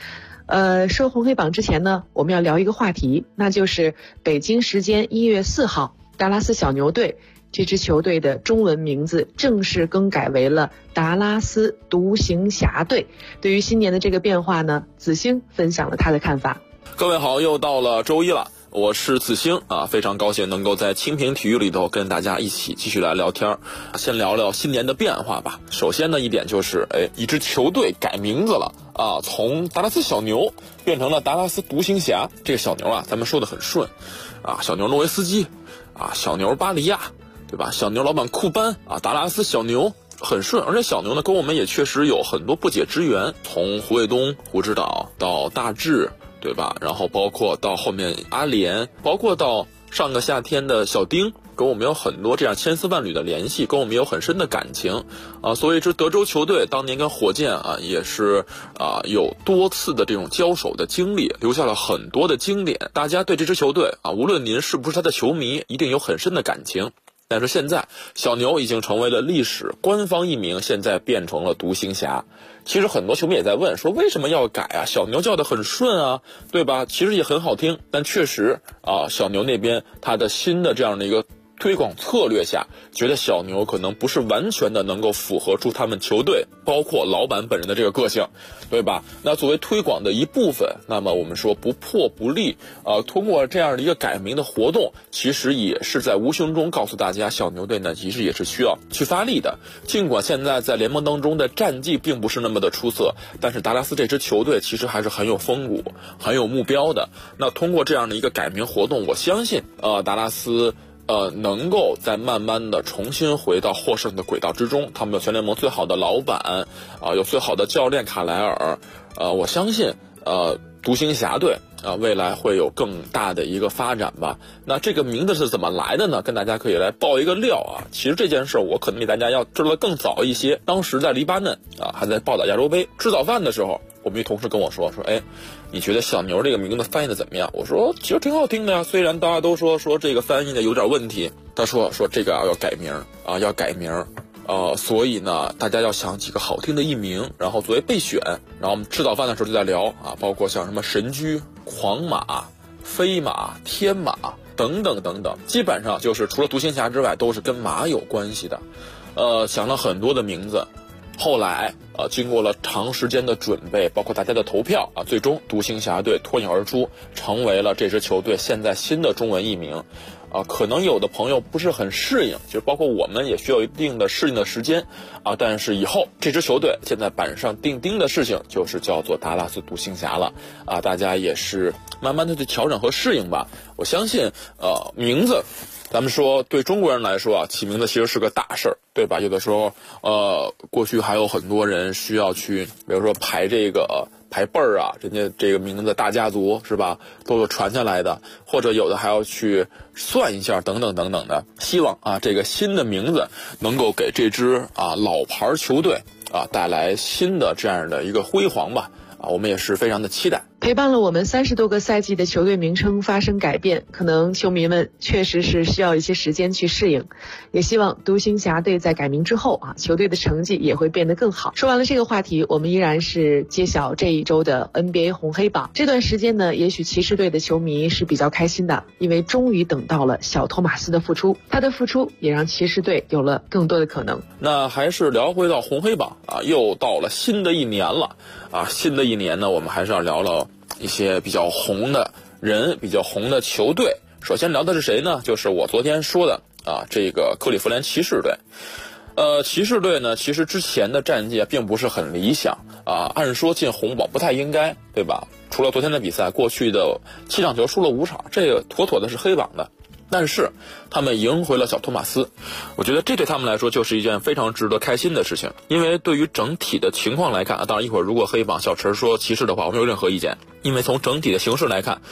[SPEAKER 16] 说红黑榜之前呢，我们要聊一个话题，那就是北京时间1月4号，达拉斯小牛队这支球队的中文名字正式更改为了达拉斯独行侠队。对于新年的这个变化呢，子星分享了他的看法。
[SPEAKER 17] 各位好，又到了周一了，我是子星啊，非常高兴能够在清平体育里头跟大家一起继续来聊天。先聊聊新年的变化吧。首先呢，一点就是一支球队改名字了啊，从达拉斯小牛变成了达拉斯独行侠。这个小牛啊，咱们说的很顺啊，小牛诺维斯基啊，小牛巴里亚，对吧？小牛老板库班啊，达拉斯小牛很顺。而且小牛呢，跟我们也确实有很多不解之缘，从胡卫东、胡指导到大志，对吧？然后包括到后面阿联，包括到上个夏天的小丁，跟我们有很多这样千丝万缕的联系，跟我们有很深的感情啊。所以这德州球队当年跟火箭啊也是有多次的这种交手的经历，留下了很多的经典。大家对这支球队啊，无论您是不是他的球迷，一定有很深的感情。但是现在小牛已经成为了历史官方译名，现在变成了独行侠。其实很多球迷也在问说，为什么要改啊？小牛叫得很顺啊，对吧？其实也很好听，但确实啊，小牛那边他的新的这样的一个推广策略下，觉得小牛可能不是完全的能够符合出他们球队包括老板本人的这个个性，对吧？那作为推广的一部分，那么我们说不破不立通过这样的一个改名的活动，其实也是在无形中告诉大家，小牛队呢其实也是需要去发力的。尽管现在在联盟当中的战绩并不是那么的出色，但是达拉斯这支球队其实还是很有风骨、很有目标的。那通过这样的一个改名活动，我相信达拉斯能够再慢慢的重新回到获胜的轨道之中。他们有全联盟最好的老板有最好的教练卡莱尔我相信独行侠队未来会有更大的一个发展吧。那这个名字是怎么来的呢？跟大家可以来爆一个料啊。其实这件事我可能比大家要知道的更早一些。当时在黎巴嫩还在报道亚洲杯吃早饭的时候，我们一同事跟我说你觉得小牛这个名字翻译的怎么样？我说其实挺好听的呀，虽然大家都说这个翻译的有点问题。他说这个要改名要改名所以呢大家要想几个好听的译名，然后作为备选。然后我们吃早饭的时候就在聊包括像什么神驹、狂马、飞马、天马等等等等，基本上就是除了独行侠之外都是跟马有关系的。想了很多的名字，后来经过了长时间的准备，包括大家的投票最终独行侠队脱颖而出，成为了这支球队现在新的中文译名。可能有的朋友不是很适应，其实包括我们也需要一定的适应的时间但是以后这支球队现在板上钉钉的事情就是叫做达拉斯独行侠了大家也是慢慢的去调整和适应吧。我相信名字咱们说对中国人来说起名字其实是个大事儿，对吧？有的时候过去还有很多人需要去比如说排辈儿人家这个名字大家族是吧，都有传下来的，或者有的还要去算一下等等等等的。希望这个新的名字能够给这支老牌球队带来新的这样的一个辉煌吧我们也是非常的期待。
[SPEAKER 16] 陪伴了我们30多个赛季的球队名称发生改变，可能球迷们确实是需要一些时间去适应，也希望独行侠队在改名之后球队的成绩也会变得更好。说完了这个话题，我们依然是揭晓这一周的 NBA 红黑榜。这段时间呢，也许骑士队的球迷是比较开心的，因为终于等到了小托马斯的复出，他的复出也让骑士队有了更多的可能。
[SPEAKER 17] 那还是聊回到红黑榜又到了新的一年了新的一年呢，我们还是要聊聊一些比较红的人，比较红的球队。首先聊的是谁呢？就是我昨天说的这个克利夫兰骑士队。骑士队呢，其实之前的战绩并不是很理想按说进红榜不太应该，对吧？除了昨天的比赛，过去的7场球输了5场，这个妥妥的是黑榜的。但是他们赢回了小托马斯，我觉得这对他们来说就是一件非常值得开心的事情。因为对于整体的情况来看当然一会儿如果黑榜小陈说骑士的话，我没有任何意见。因为从整体的形势来看，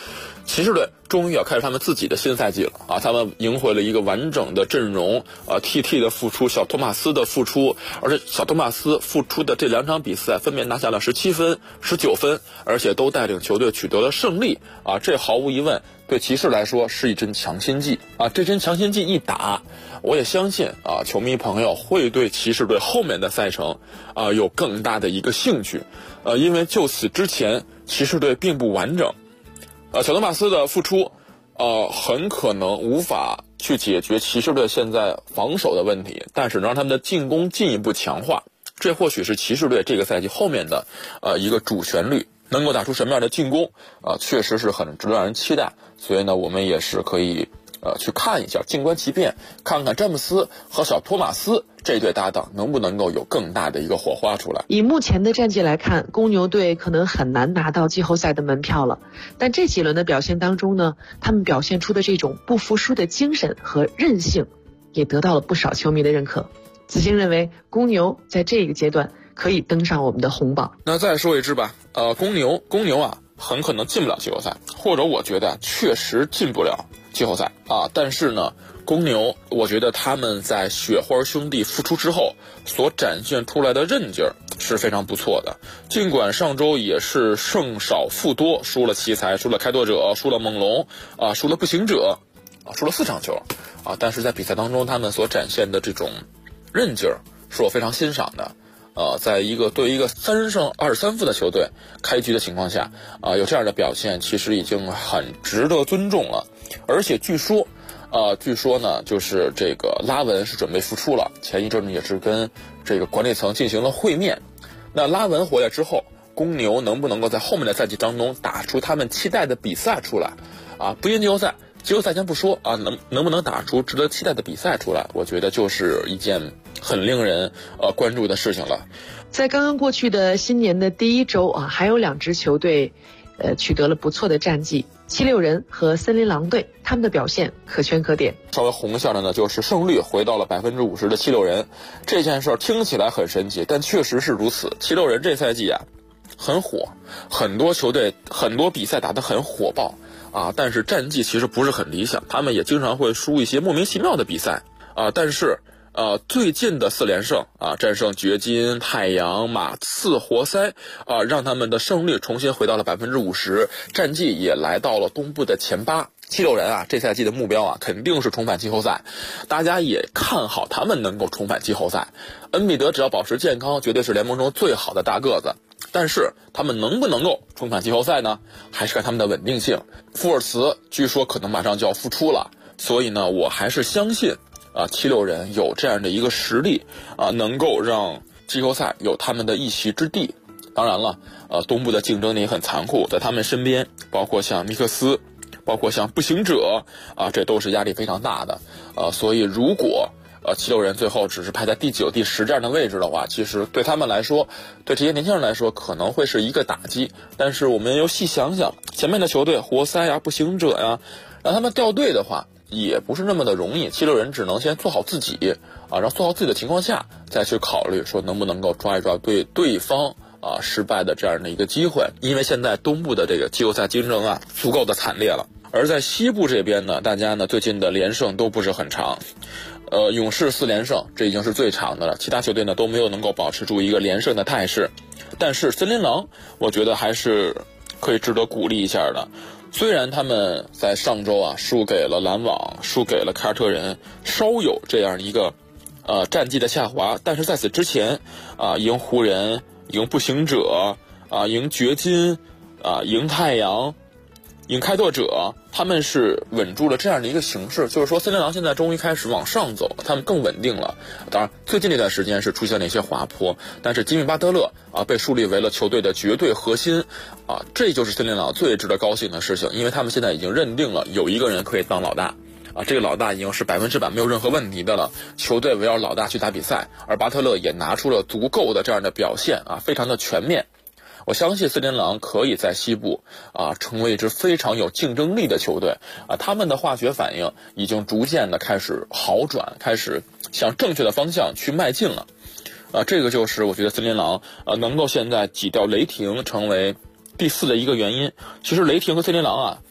[SPEAKER 17] 骑士队终于要开始他们自己的新赛季了啊！他们赢回了一个完整的阵容，TT 的复出，小托马斯的复出，而且小托马斯复出的这2场比赛分别拿下了17分、19分，而且都带领球队取得了胜利啊！这毫无疑问对骑士来说是一针强心剂啊！这针强心剂一打，我也相信啊，球迷朋友会对骑士队后面的赛程有更大的一个兴趣，因为就此之前骑士队并不完整。小托马斯的复出，很可能无法去解决骑士队现在防守的问题，但是能让他们的进攻进一步强化，这或许是骑士队这个赛季后面的一个主旋律。能够打出什么样的进攻，确实是很值得让人期待。所以呢，我们也是可以去看一下，静观其变，看看詹姆斯和小托马斯这对搭档能不能够有更大的一个火花出来。
[SPEAKER 16] 以目前的战绩来看，公牛队可能很难拿到季后赛的门票了。但这几轮的表现当中呢，他们表现出的这种不服输的精神和韧性，也得到了不少球迷的认可。子星认为，公牛在这个阶段可以登上我们的红榜。
[SPEAKER 17] 那再说一支吧，公牛啊，很可能进不了季后赛，或者我觉得确实进不了季后赛啊。但是呢，公牛，我觉得他们在雪花兄弟复出之后所展现出来的韧劲儿是非常不错的。尽管上周也是胜少负多，输了奇才，输了开拓者，输了猛龙啊，输了步行者啊，输了4场球啊，但是在比赛当中他们所展现的这种韧劲儿是我非常欣赏的。在对于一个3胜23负的球队开局的情况下有这样的表现，其实已经很值得尊重了。而且据说呢，就是这个拉文是准备复出了，前一阵呢也是跟这个管理层进行了会面。那拉文回来之后，公牛能不能够在后面的赛季当中打出他们期待的比赛出来啊？不赢季后赛先不说啊，能不能打出值得期待的比赛出来，我觉得就是一件很令人关注的事情了。
[SPEAKER 16] 在刚刚过去的新年的第一周啊，还有2支球队取得了不错的战绩，76人和森林狼队，他们的表现可圈可点。
[SPEAKER 17] 稍微红一下的呢，就是胜率回到了50%的76人。这件事听起来很神奇，但确实是如此。76人这赛季啊很火，很多球队很多比赛打得很火爆啊，但是战绩其实不是很理想，他们也经常会输一些莫名其妙的比赛啊。但是最近的4连胜啊，战胜掘金、太阳、马刺、活塞啊，让他们的胜率重新回到了50%，战绩也来到了东部的前8。76人啊，这赛季的目标啊，肯定是重返季后赛。大家也看好他们能够重返季后赛。恩比德只要保持健康，绝对是联盟中最好的大个子。但是他们能不能够重返季后赛呢？还是看他们的稳定性。福尔茨据说可能马上就要复出了，所以呢，我还是相信76人有这样的一个实力能够让季后赛有他们的一席之地。当然了，东部的竞争也很残酷，在他们身边，包括像密克斯，包括像步行者这都是压力非常大的所以如果76人最后只是排在第9、第10这样的位置的话，其实对他们来说，对这些年轻人来说可能会是一个打击。但是我们又细想想，前面的球队活塞呀、步行者呀，让他们掉队的话也不是那么的容易。76人只能先做好自己然后做好自己的情况下，再去考虑说能不能够抓一抓对方失败的这样的一个机会。因为现在东部的这个季后赛竞争足够的惨烈了。而在西部这边呢，大家呢最近的连胜都不是很长。勇士4连胜，这已经是最长的了，其他球队呢都没有能够保持住一个连胜的态势。但是森林狼我觉得还是可以值得鼓励一下的。虽然他们在上周输给了篮网，输给了凯尔特人，稍有这样一个战绩的下滑，但是在此之前赢湖人，赢步行者赢掘金赢太阳，赢开拓者，他们是稳住了这样的一个形势，就是说森林狼现在终于开始往上走，他们更稳定了。当然最近这段时间是出现了一些滑坡，但是吉米巴特勒被树立为了球队的绝对核心这就是森林狼最值得高兴的事情，因为他们现在已经认定了有一个人可以当老大这个老大已经是100%没有任何问题的了，球队围绕老大去打比赛，而巴特勒也拿出了足够的这样的表现非常的全面。我相信森林狼可以在西部成为一支非常有竞争力的球队他们的化学反应已经逐渐的开始好转，开始向正确的方向去迈进了这个就是我觉得森林狼能够现在挤掉雷霆成为第4的一个原因。其实雷霆和森林狼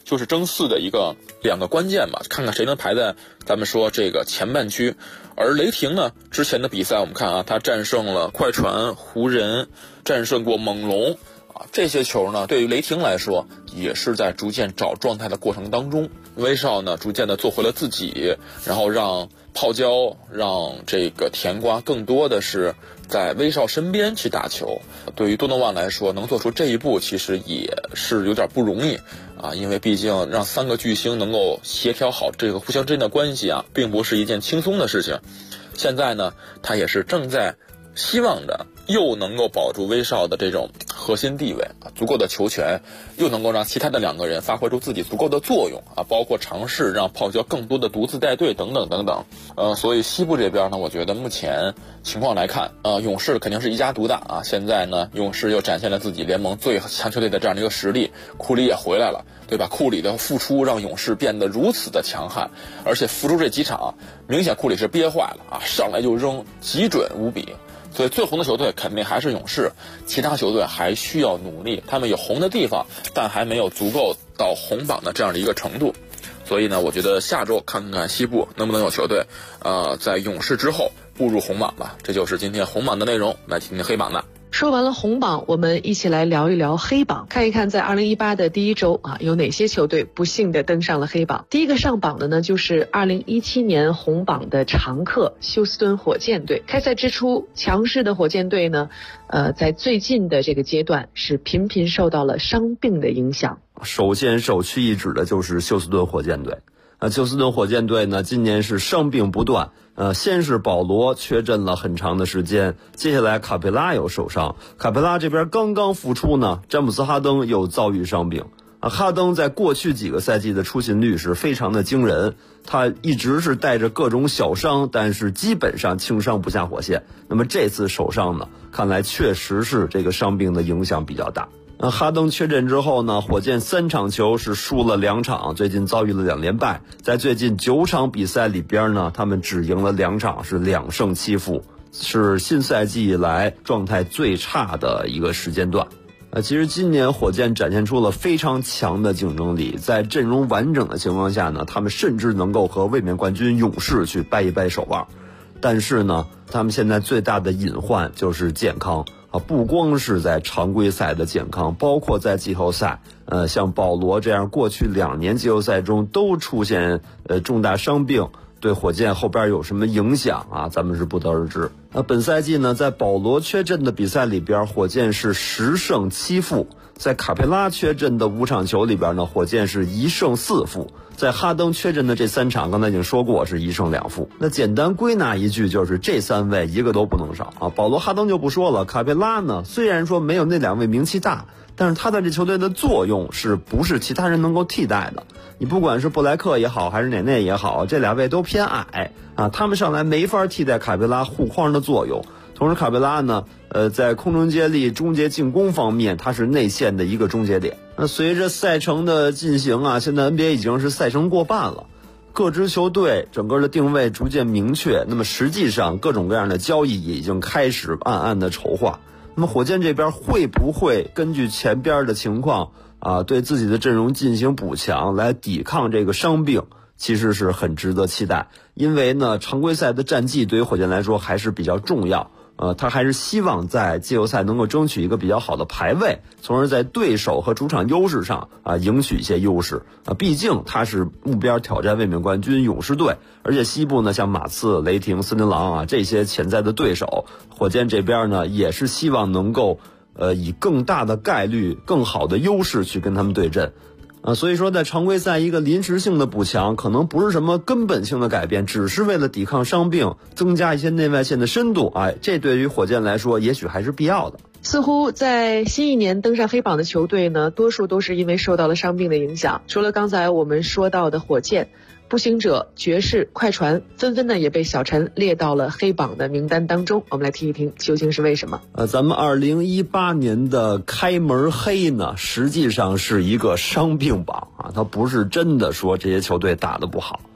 [SPEAKER 17] 就是争4的两个关键吧，看看谁能排在咱们说这个前半区。而雷霆呢，之前的比赛我们看啊，他战胜了快船、湖人，战胜过猛龙啊，这些球呢，对于雷霆来说也是在逐渐找状态的过程当中。威少呢，逐渐的做回了自己，然后让泡椒、让这个甜瓜更多的是在威少身边去打球。对于多诺万来说，能做出这一步其实也是有点不容易啊，因为毕竟让3个巨星能够协调好这个互相之间的关系啊，并不是一件轻松的事情。现在呢，他也是正在希望着又能够保住威少的这种核心地位啊，足够的球权，又能够让其他的2个人发挥出自己足够的作用啊，包括尝试让泡椒更多的独自带队等等等等。所以西部这边呢，我觉得目前情况来看，勇士肯定是一家独大啊。现在呢，勇士又展现了自己联盟最强球队的这样的一个实力，库里也回来了，对吧？库里的复出让勇士变得如此的强悍，而且复出这几场明显库里是憋坏了啊，上来就扔，极准无比。所以最红的球队肯定还是勇士，其他球队还需要努力，他们有红的地方，但还没有足够到红榜的这样的一个程度。所以呢，我觉得下周看看西部能不能有球队在勇士之后步入红榜吧。这就是今天红榜的内容，来听听黑榜的。
[SPEAKER 16] 说完了红榜，我们一起来聊一聊黑榜，看一看在2018的第一周啊，有哪些球队不幸的登上了黑榜。第一个上榜的呢，就是2017年红榜的常客休斯敦火箭队。开赛之初，强势的火箭队呢，在最近的这个阶段是频频受到了伤病的影响。
[SPEAKER 18] 首先首屈一指的就是休斯敦火箭队。休斯顿火箭队呢，今年是伤病不断。先是保罗缺阵了很长的时间，接下来卡佩拉有受伤，卡佩拉这边刚刚复出呢，詹姆斯哈登又遭遇伤病。哈登在过去几个赛季的出勤率是非常的惊人，他一直是带着各种小伤，但是基本上轻伤不下火线。那么这次受伤呢，看来确实是这个伤病的影响比较大。哈登缺阵之后呢，火箭3场球是输了2场，最近遭遇了2连败。在最近9场比赛里边呢，他们只赢了2场，是2胜7负，是新赛季以来状态最差的一个时间段。其实今年火箭展现出了非常强的竞争力，在阵容完整的情况下呢，他们甚至能够和卫冕冠军勇士去掰一掰手腕。但是呢，他们现在最大的隐患就是健康。不光是在常规赛的健康，包括在季后赛，像保罗这样过去2年季后赛中都出现重大伤病，对火箭后边有什么影响啊？咱们是不得而知。本赛季呢，在保罗缺阵的比赛里边，火箭是10胜7负；在卡佩拉缺阵的5场球里边呢，火箭是1胜4负；在哈登缺阵的这3场，刚才已经说过是1胜2负。那简单归纳一句，就是这3位一个都不能少啊。保罗、哈登就不说了，卡佩拉呢，虽然说没有那2位名气大，但是他在这球队的作用是不是其他人能够替代的？你不管是布莱克也好，还是内内也好，这2位都偏矮啊，他们上来没法替代卡佩拉护框的作用。同时卡佩拉呢，在空中接力、终结进攻方面，他是内线的一个终结点。那随着赛程的进行啊，现在 NBA 已经是赛程过半了，各支球队整个的定位逐渐明确，那么实际上各种各样的交易也已经开始暗暗的筹划。那么火箭这边会不会根据前边的情况啊，对自己的阵容进行补强，来抵抗这个伤病，其实是很值得期待。因为呢，常规赛的战绩对于火箭来说还是比较重要。他还是希望在季后赛能够争取一个比较好的排位，从而在对手和主场优势上赢取一些优势。毕竟他是目标挑战卫冕冠军勇士队，而且西部呢，像马刺、雷霆、森林狼这些潜在的对手，火箭这边呢也是希望能够以更大的概率、更好的优势去跟他们对阵。所以说在常规赛一个临时性的补强可能不是什么根本性的改变，只是为了抵抗伤病，增加一些内外线的深度，这对于火箭来说也许还是必要的。
[SPEAKER 16] 似乎在新一年登上黑榜的球队呢，多数都是因为受到了伤病的影响。除了刚才我们说到的火箭、步行者、爵士、快船纷纷呢也被小陈列到了黑榜的名单当中。我们来听一听究竟是为什么。
[SPEAKER 18] 咱们2018年的开门黑呢，实际上是一个伤病榜啊，它不是真的说这些球队打得不好。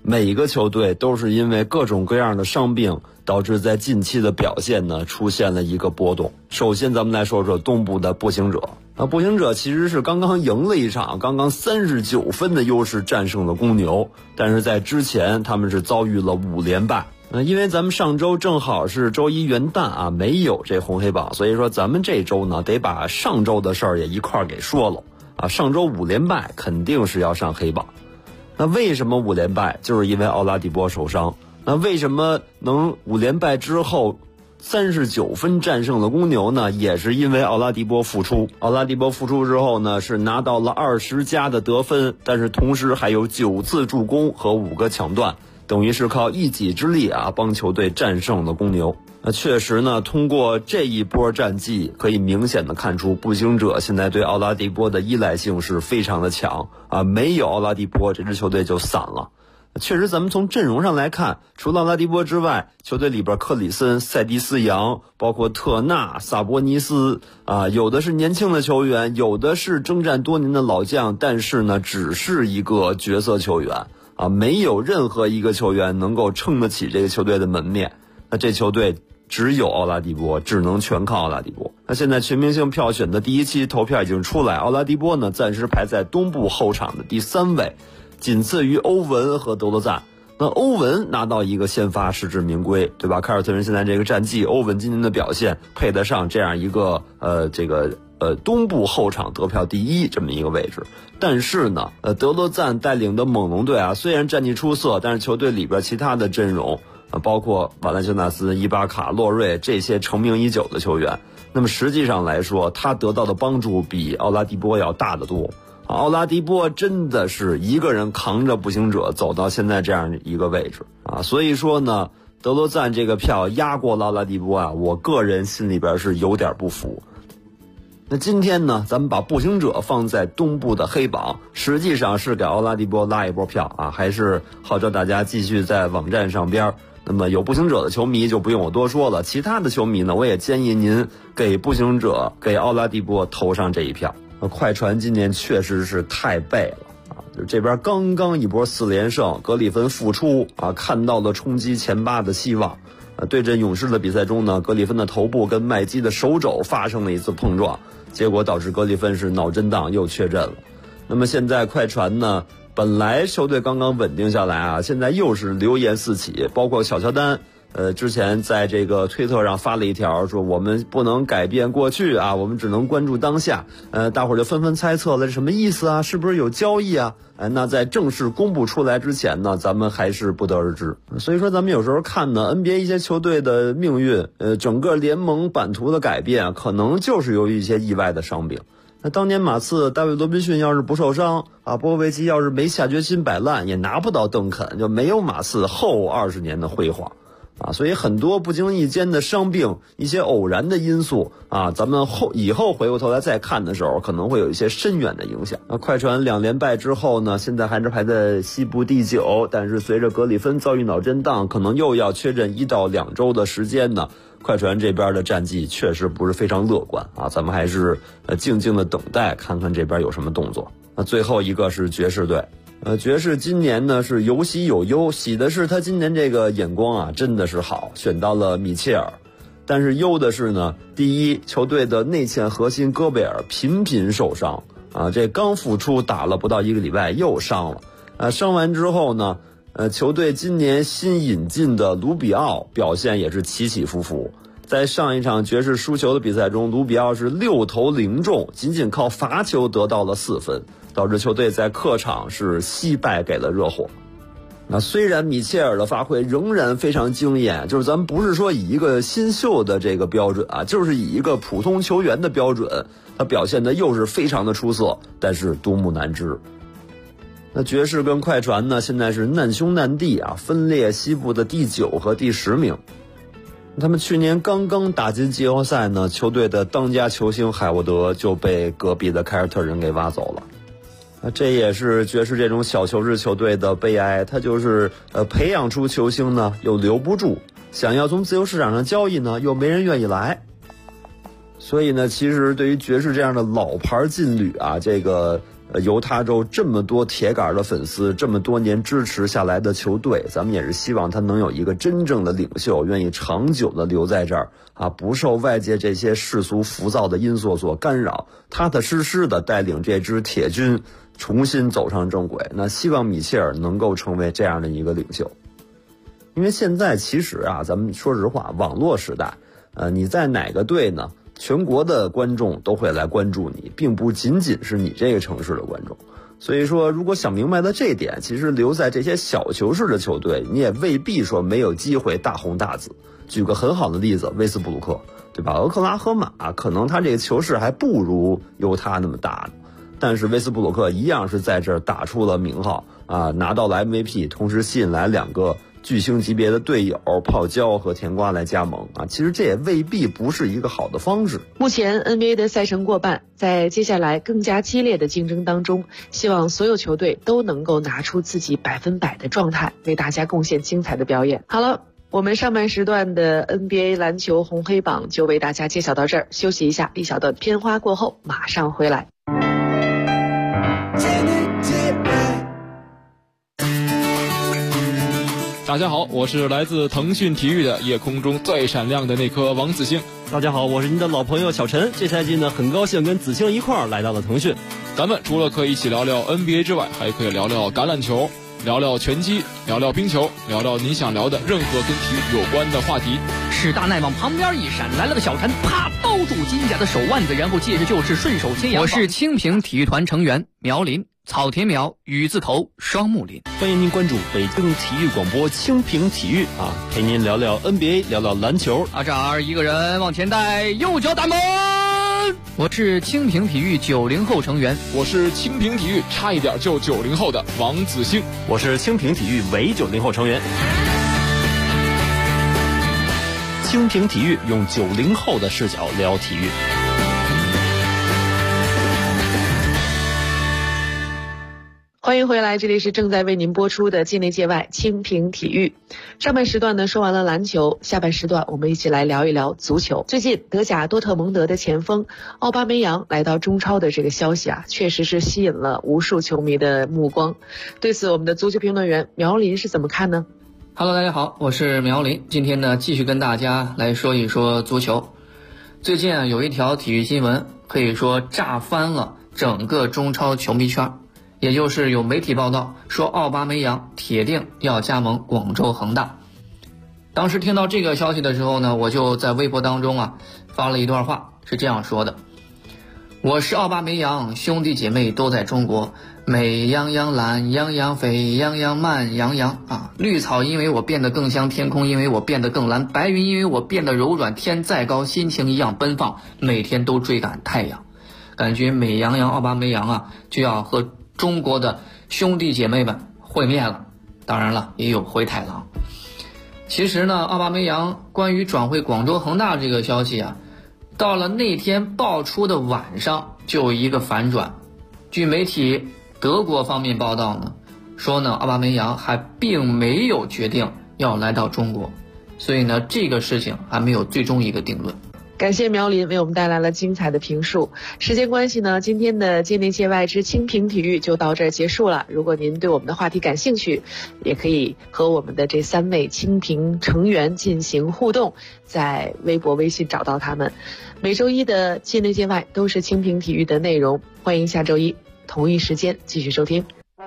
[SPEAKER 18] 每一个球队都是因为各种各样的伤病，导致在近期的表现呢出现了一个波动。首先咱们来说说东部的步行者。步行者其实是刚刚赢了一场，刚刚39分的优势战胜了公牛，但是在之前他们是遭遇了5连败。因为咱们上周正好是周一元旦啊，没有这红黑榜，所以说咱们这周呢得把上周的事儿也一块儿给说了啊。上周5连败肯定是要上黑榜。那为什么5连败？就是因为奥拉迪波受伤。那为什么能5连败之后39分战胜了公牛呢？也是因为奥拉迪波复出。奥拉迪波复出之后呢，是拿到了20加的得分，但是同时还有9次助攻和5个抢断，等于是靠一己之力啊，帮球队战胜了公牛。确实呢，通过这一波战绩，可以明显的看出步行者现在对奥拉迪波的依赖性是非常的强啊，没有奥拉迪波，这支球队就散了。确实咱们从阵容上来看，除了奥拉迪波之外，球队里边克里森、塞迪斯杨，包括特纳、萨博尼斯啊，有的是年轻的球员，有的是征战多年的老将，但是呢只是一个角色球员啊，没有任何一个球员能够撑得起这个球队的门面。那这球队只有奥拉迪波，只能全靠奥拉迪波。那现在全明星票选的第一期投票已经出来，奥拉迪波呢暂时排在东部后场的第3位，仅次于欧文和德罗赞。那欧文拿到一个先发实至名归，对吧？凯尔特人现在这个战绩，欧文今年的表现配得上这样一个东部后场得票第一这么一个位置。但是呢，德罗赞带领的猛龙队啊，虽然战绩出色，但是球队里边其他的阵容包括瓦兰丘纳斯、伊巴卡、洛瑞这些成名已久的球员，那么实际上来说，他得到的帮助比奥拉迪波要大得多。奥拉迪波真的是一个人扛着步行者走到现在这样一个位置啊，所以说呢，德罗赞这个票压过了奥拉迪波啊，我个人心里边是有点不服。那今天呢，咱们把步行者放在东部的黑榜，实际上是给奥拉迪波拉一波票啊，还是号召大家继续在网站上边。那么有步行者的球迷就不用我多说了，其他的球迷呢，我也建议您给步行者、给奥拉迪波投上这一票。快船今年确实是太背了啊！就这边刚刚一波4连胜，格里芬复出啊，看到了冲击前8的希望。对阵勇士的比赛中呢，格里芬的头部跟麦基的手肘发生了一次碰撞，结果导致格里芬是脑震荡又确诊了。那么现在快船呢，本来球队刚刚稳定下来啊，现在又是流言四起，包括小乔丹。之前在这个推特上发了一条说，我们不能改变过去啊，我们只能关注当下。大伙儿就纷纷猜测了，这什么意思啊？是不是有交易啊？那在正式公布出来之前呢，咱们还是不得而知。所以说咱们有时候看呢 NBA 一些球队的命运，整个联盟版图的改变，可能就是由于一些意外的伤病。那当年马刺大卫罗宾逊要是不受伤啊，波波维奇要是没下决心摆烂，也拿不到邓肯，就没有马刺后20年的辉煌。所以很多不经意间的伤病，一些偶然的因素啊，咱们以后回过头来再看的时候，可能会有一些深远的影响。快船2连败之后呢，现在还是排在西部第9，但是随着格里芬遭遇脑震荡，可能又要缺阵1到2周的时间呢。快船这边的战绩确实不是非常乐观啊，咱们还是静静的等待，看看这边有什么动作。那最后一个是爵士队。爵士今年呢是有喜有忧，喜的是他今年这个眼光啊真的是好，选到了米切尔。但是忧的是呢，第一，球队的内线核心戈贝尔频频受伤啊，这刚复出打了不到1个礼拜又伤了。伤完之后呢，球队今年新引进的卢比奥表现也是起起伏伏。在上一场爵士输球的比赛中，卢比奥是6投0中，仅仅靠罚球得到了4分，导致球队在客场是惜败给了热火。那虽然米切尔的发挥仍然非常惊艳，就是咱们不是说以一个新秀的这个标准啊，就是以一个普通球员的标准，他表现的又是非常的出色，但是独木难支。那爵士跟快船呢，现在是难兄难弟啊，分列西部的第9和第10名。他们去年刚刚打进季后赛呢，球队的当家球星海沃德就被隔壁的凯尔特人给挖走了。这也是爵士这种小球制球队的悲哀，他就是培养出球星呢又留不住，想要从自由市场上交易呢又没人愿意来。所以呢，其实对于爵士这样的老牌劲旅啊，这个犹他州这么多铁杆的粉丝，这么多年支持下来的球队，咱们也是希望他能有一个真正的领袖，愿意长久的留在这儿啊，不受外界这些世俗浮躁的因素所干扰，踏踏实实的带领这支铁军重新走上正轨。那希望米切尔能够成为这样的一个领袖。因为现在其实啊，咱们说实话，网络时代，你在哪个队呢？全国的观众都会来关注你，并不仅仅是你这个城市的观众。所以说，如果想明白了这点，其实留在这些小球市的球队，你也未必说没有机会大红大紫。举个很好的例子，威斯布鲁克，对吧？俄克拉荷马可能他这个球市还不如犹他那么大呢，但是威斯布鲁克一样是在这儿打出了名号啊，拿到了 MVP， 同时吸引来2个巨星级别的队友泡椒和甜瓜来加盟啊，其实这也未必不是一个好的方式。
[SPEAKER 16] 目前 NBA 的赛程过半，在接下来更加激烈的竞争当中，希望所有球队都能够拿出自己100%的状态，为大家贡献精彩的表演。好了，我们上半时段的 NBA 篮球红黑榜就为大家揭晓到这儿，休息一下，一小段片花过后马上回来。
[SPEAKER 17] 大家好，我是来自腾讯体育的夜空中最闪亮的那颗王子星。
[SPEAKER 19] 大家好，我是您的老朋友小陈。这赛季呢，很高兴跟子星一块儿来到了腾讯。
[SPEAKER 17] 咱们除了可以一起聊聊 NBA 之外，还可以聊聊橄榄球，聊聊拳击，聊聊冰球，聊聊您想聊的任何跟体育有关的话题。
[SPEAKER 20] 史大奈往旁边一闪，来了个小陈，啪包住金甲的手腕子，然后接着就是顺手牵羊。我是清平体育团成员苗林。草田苗雨字头双木林，
[SPEAKER 19] 欢迎您关注北京体育广播清平体育啊，陪您聊聊 NBA， 聊聊篮球。
[SPEAKER 20] 这儿一个人往前带，右脚打门。我是清平体育90后成员，
[SPEAKER 17] 我是清平体育差一点就90后的王子星，
[SPEAKER 19] 我是清平体育伪90后成员。清平体育用90后的视角聊体育。
[SPEAKER 16] 欢迎回来，这里是正在为您播出的界内界外清平体育。上半时段呢说完了篮球，下半时段我们一起来聊一聊足球。最近德甲多特蒙德的前锋奥巴梅扬来到中超的这个消息啊，确实是吸引了无数球迷的目光。对此，我们的足球评论员苗林是怎么看呢？
[SPEAKER 20] Hello， 大家好，我是苗林。今天呢，继续跟大家来说一说足球。最近啊，有一条体育新闻可以说炸翻了整个中超球迷圈。也就是有媒体报道说奥巴梅扬铁定要加盟广州恒大。当时听到这个消息的时候呢，我就在微博当中啊发了一段话，是这样说的：我是奥巴梅扬，兄弟姐妹都在中国，美羊羊懒羊羊沸羊羊慢羊羊啊，绿草因为我变得更香，天空因为我变得更蓝，白云因为我变得柔软，天再高心情一样奔放，每天都追赶太阳。感觉美羊羊奥巴梅扬啊就要和中国的兄弟姐妹们会面了，当然了，也有灰太狼。其实呢，奥巴梅扬关于转会广州恒大这个消息啊，到了那天爆出的晚上就有一个反转。据媒体德国方面报道呢，说呢奥巴梅扬还并没有决定要来到中国，所以呢这个事情还没有最终一个定论。
[SPEAKER 16] 感谢苗林为我们带来了精彩的评述。时间关系呢，今天的界内界外之清平体育就到这儿结束了。如果您对我们的话题感兴趣，也可以和我们的这3位清平成员进行互动，在微博、微信找到他们。每周一的界内界外都是清平体育的内容，欢迎下周一同一时间继续收听。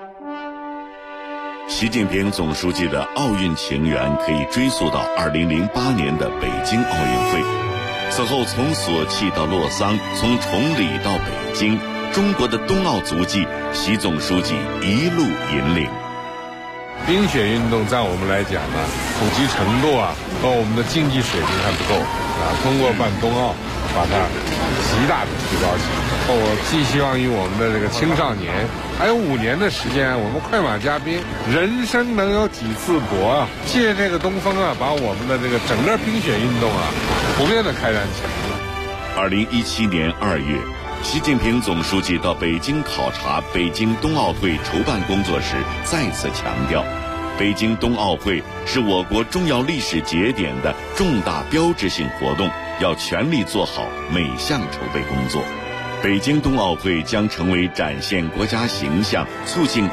[SPEAKER 2] 习近平总书记的奥运情缘可以追溯到2008年的北京奥运会。此后从索契到洛桑，从崇礼到北京，中国的冬奥足迹，习总书记一路引领。
[SPEAKER 12] 冰雪运动在我们来讲呢，普及程度和我们的竞技水平还不够通过办冬奥，把它极大的提高起来。我寄希望于我们的这个青少年，还有5年的时间，我们快马加鞭，人生能有几次搏借这个东风把我们的这个整个冰雪运动普遍的开展起来。
[SPEAKER 2] 2017年2月，习近平总书记到北京考察北京冬奥会筹办工作时，再次强调，北京冬奥会是我国重要历史节点的重大标志性活动，要全力做好每项筹备工作。 北京冬奥会将成为展现国家形象、促进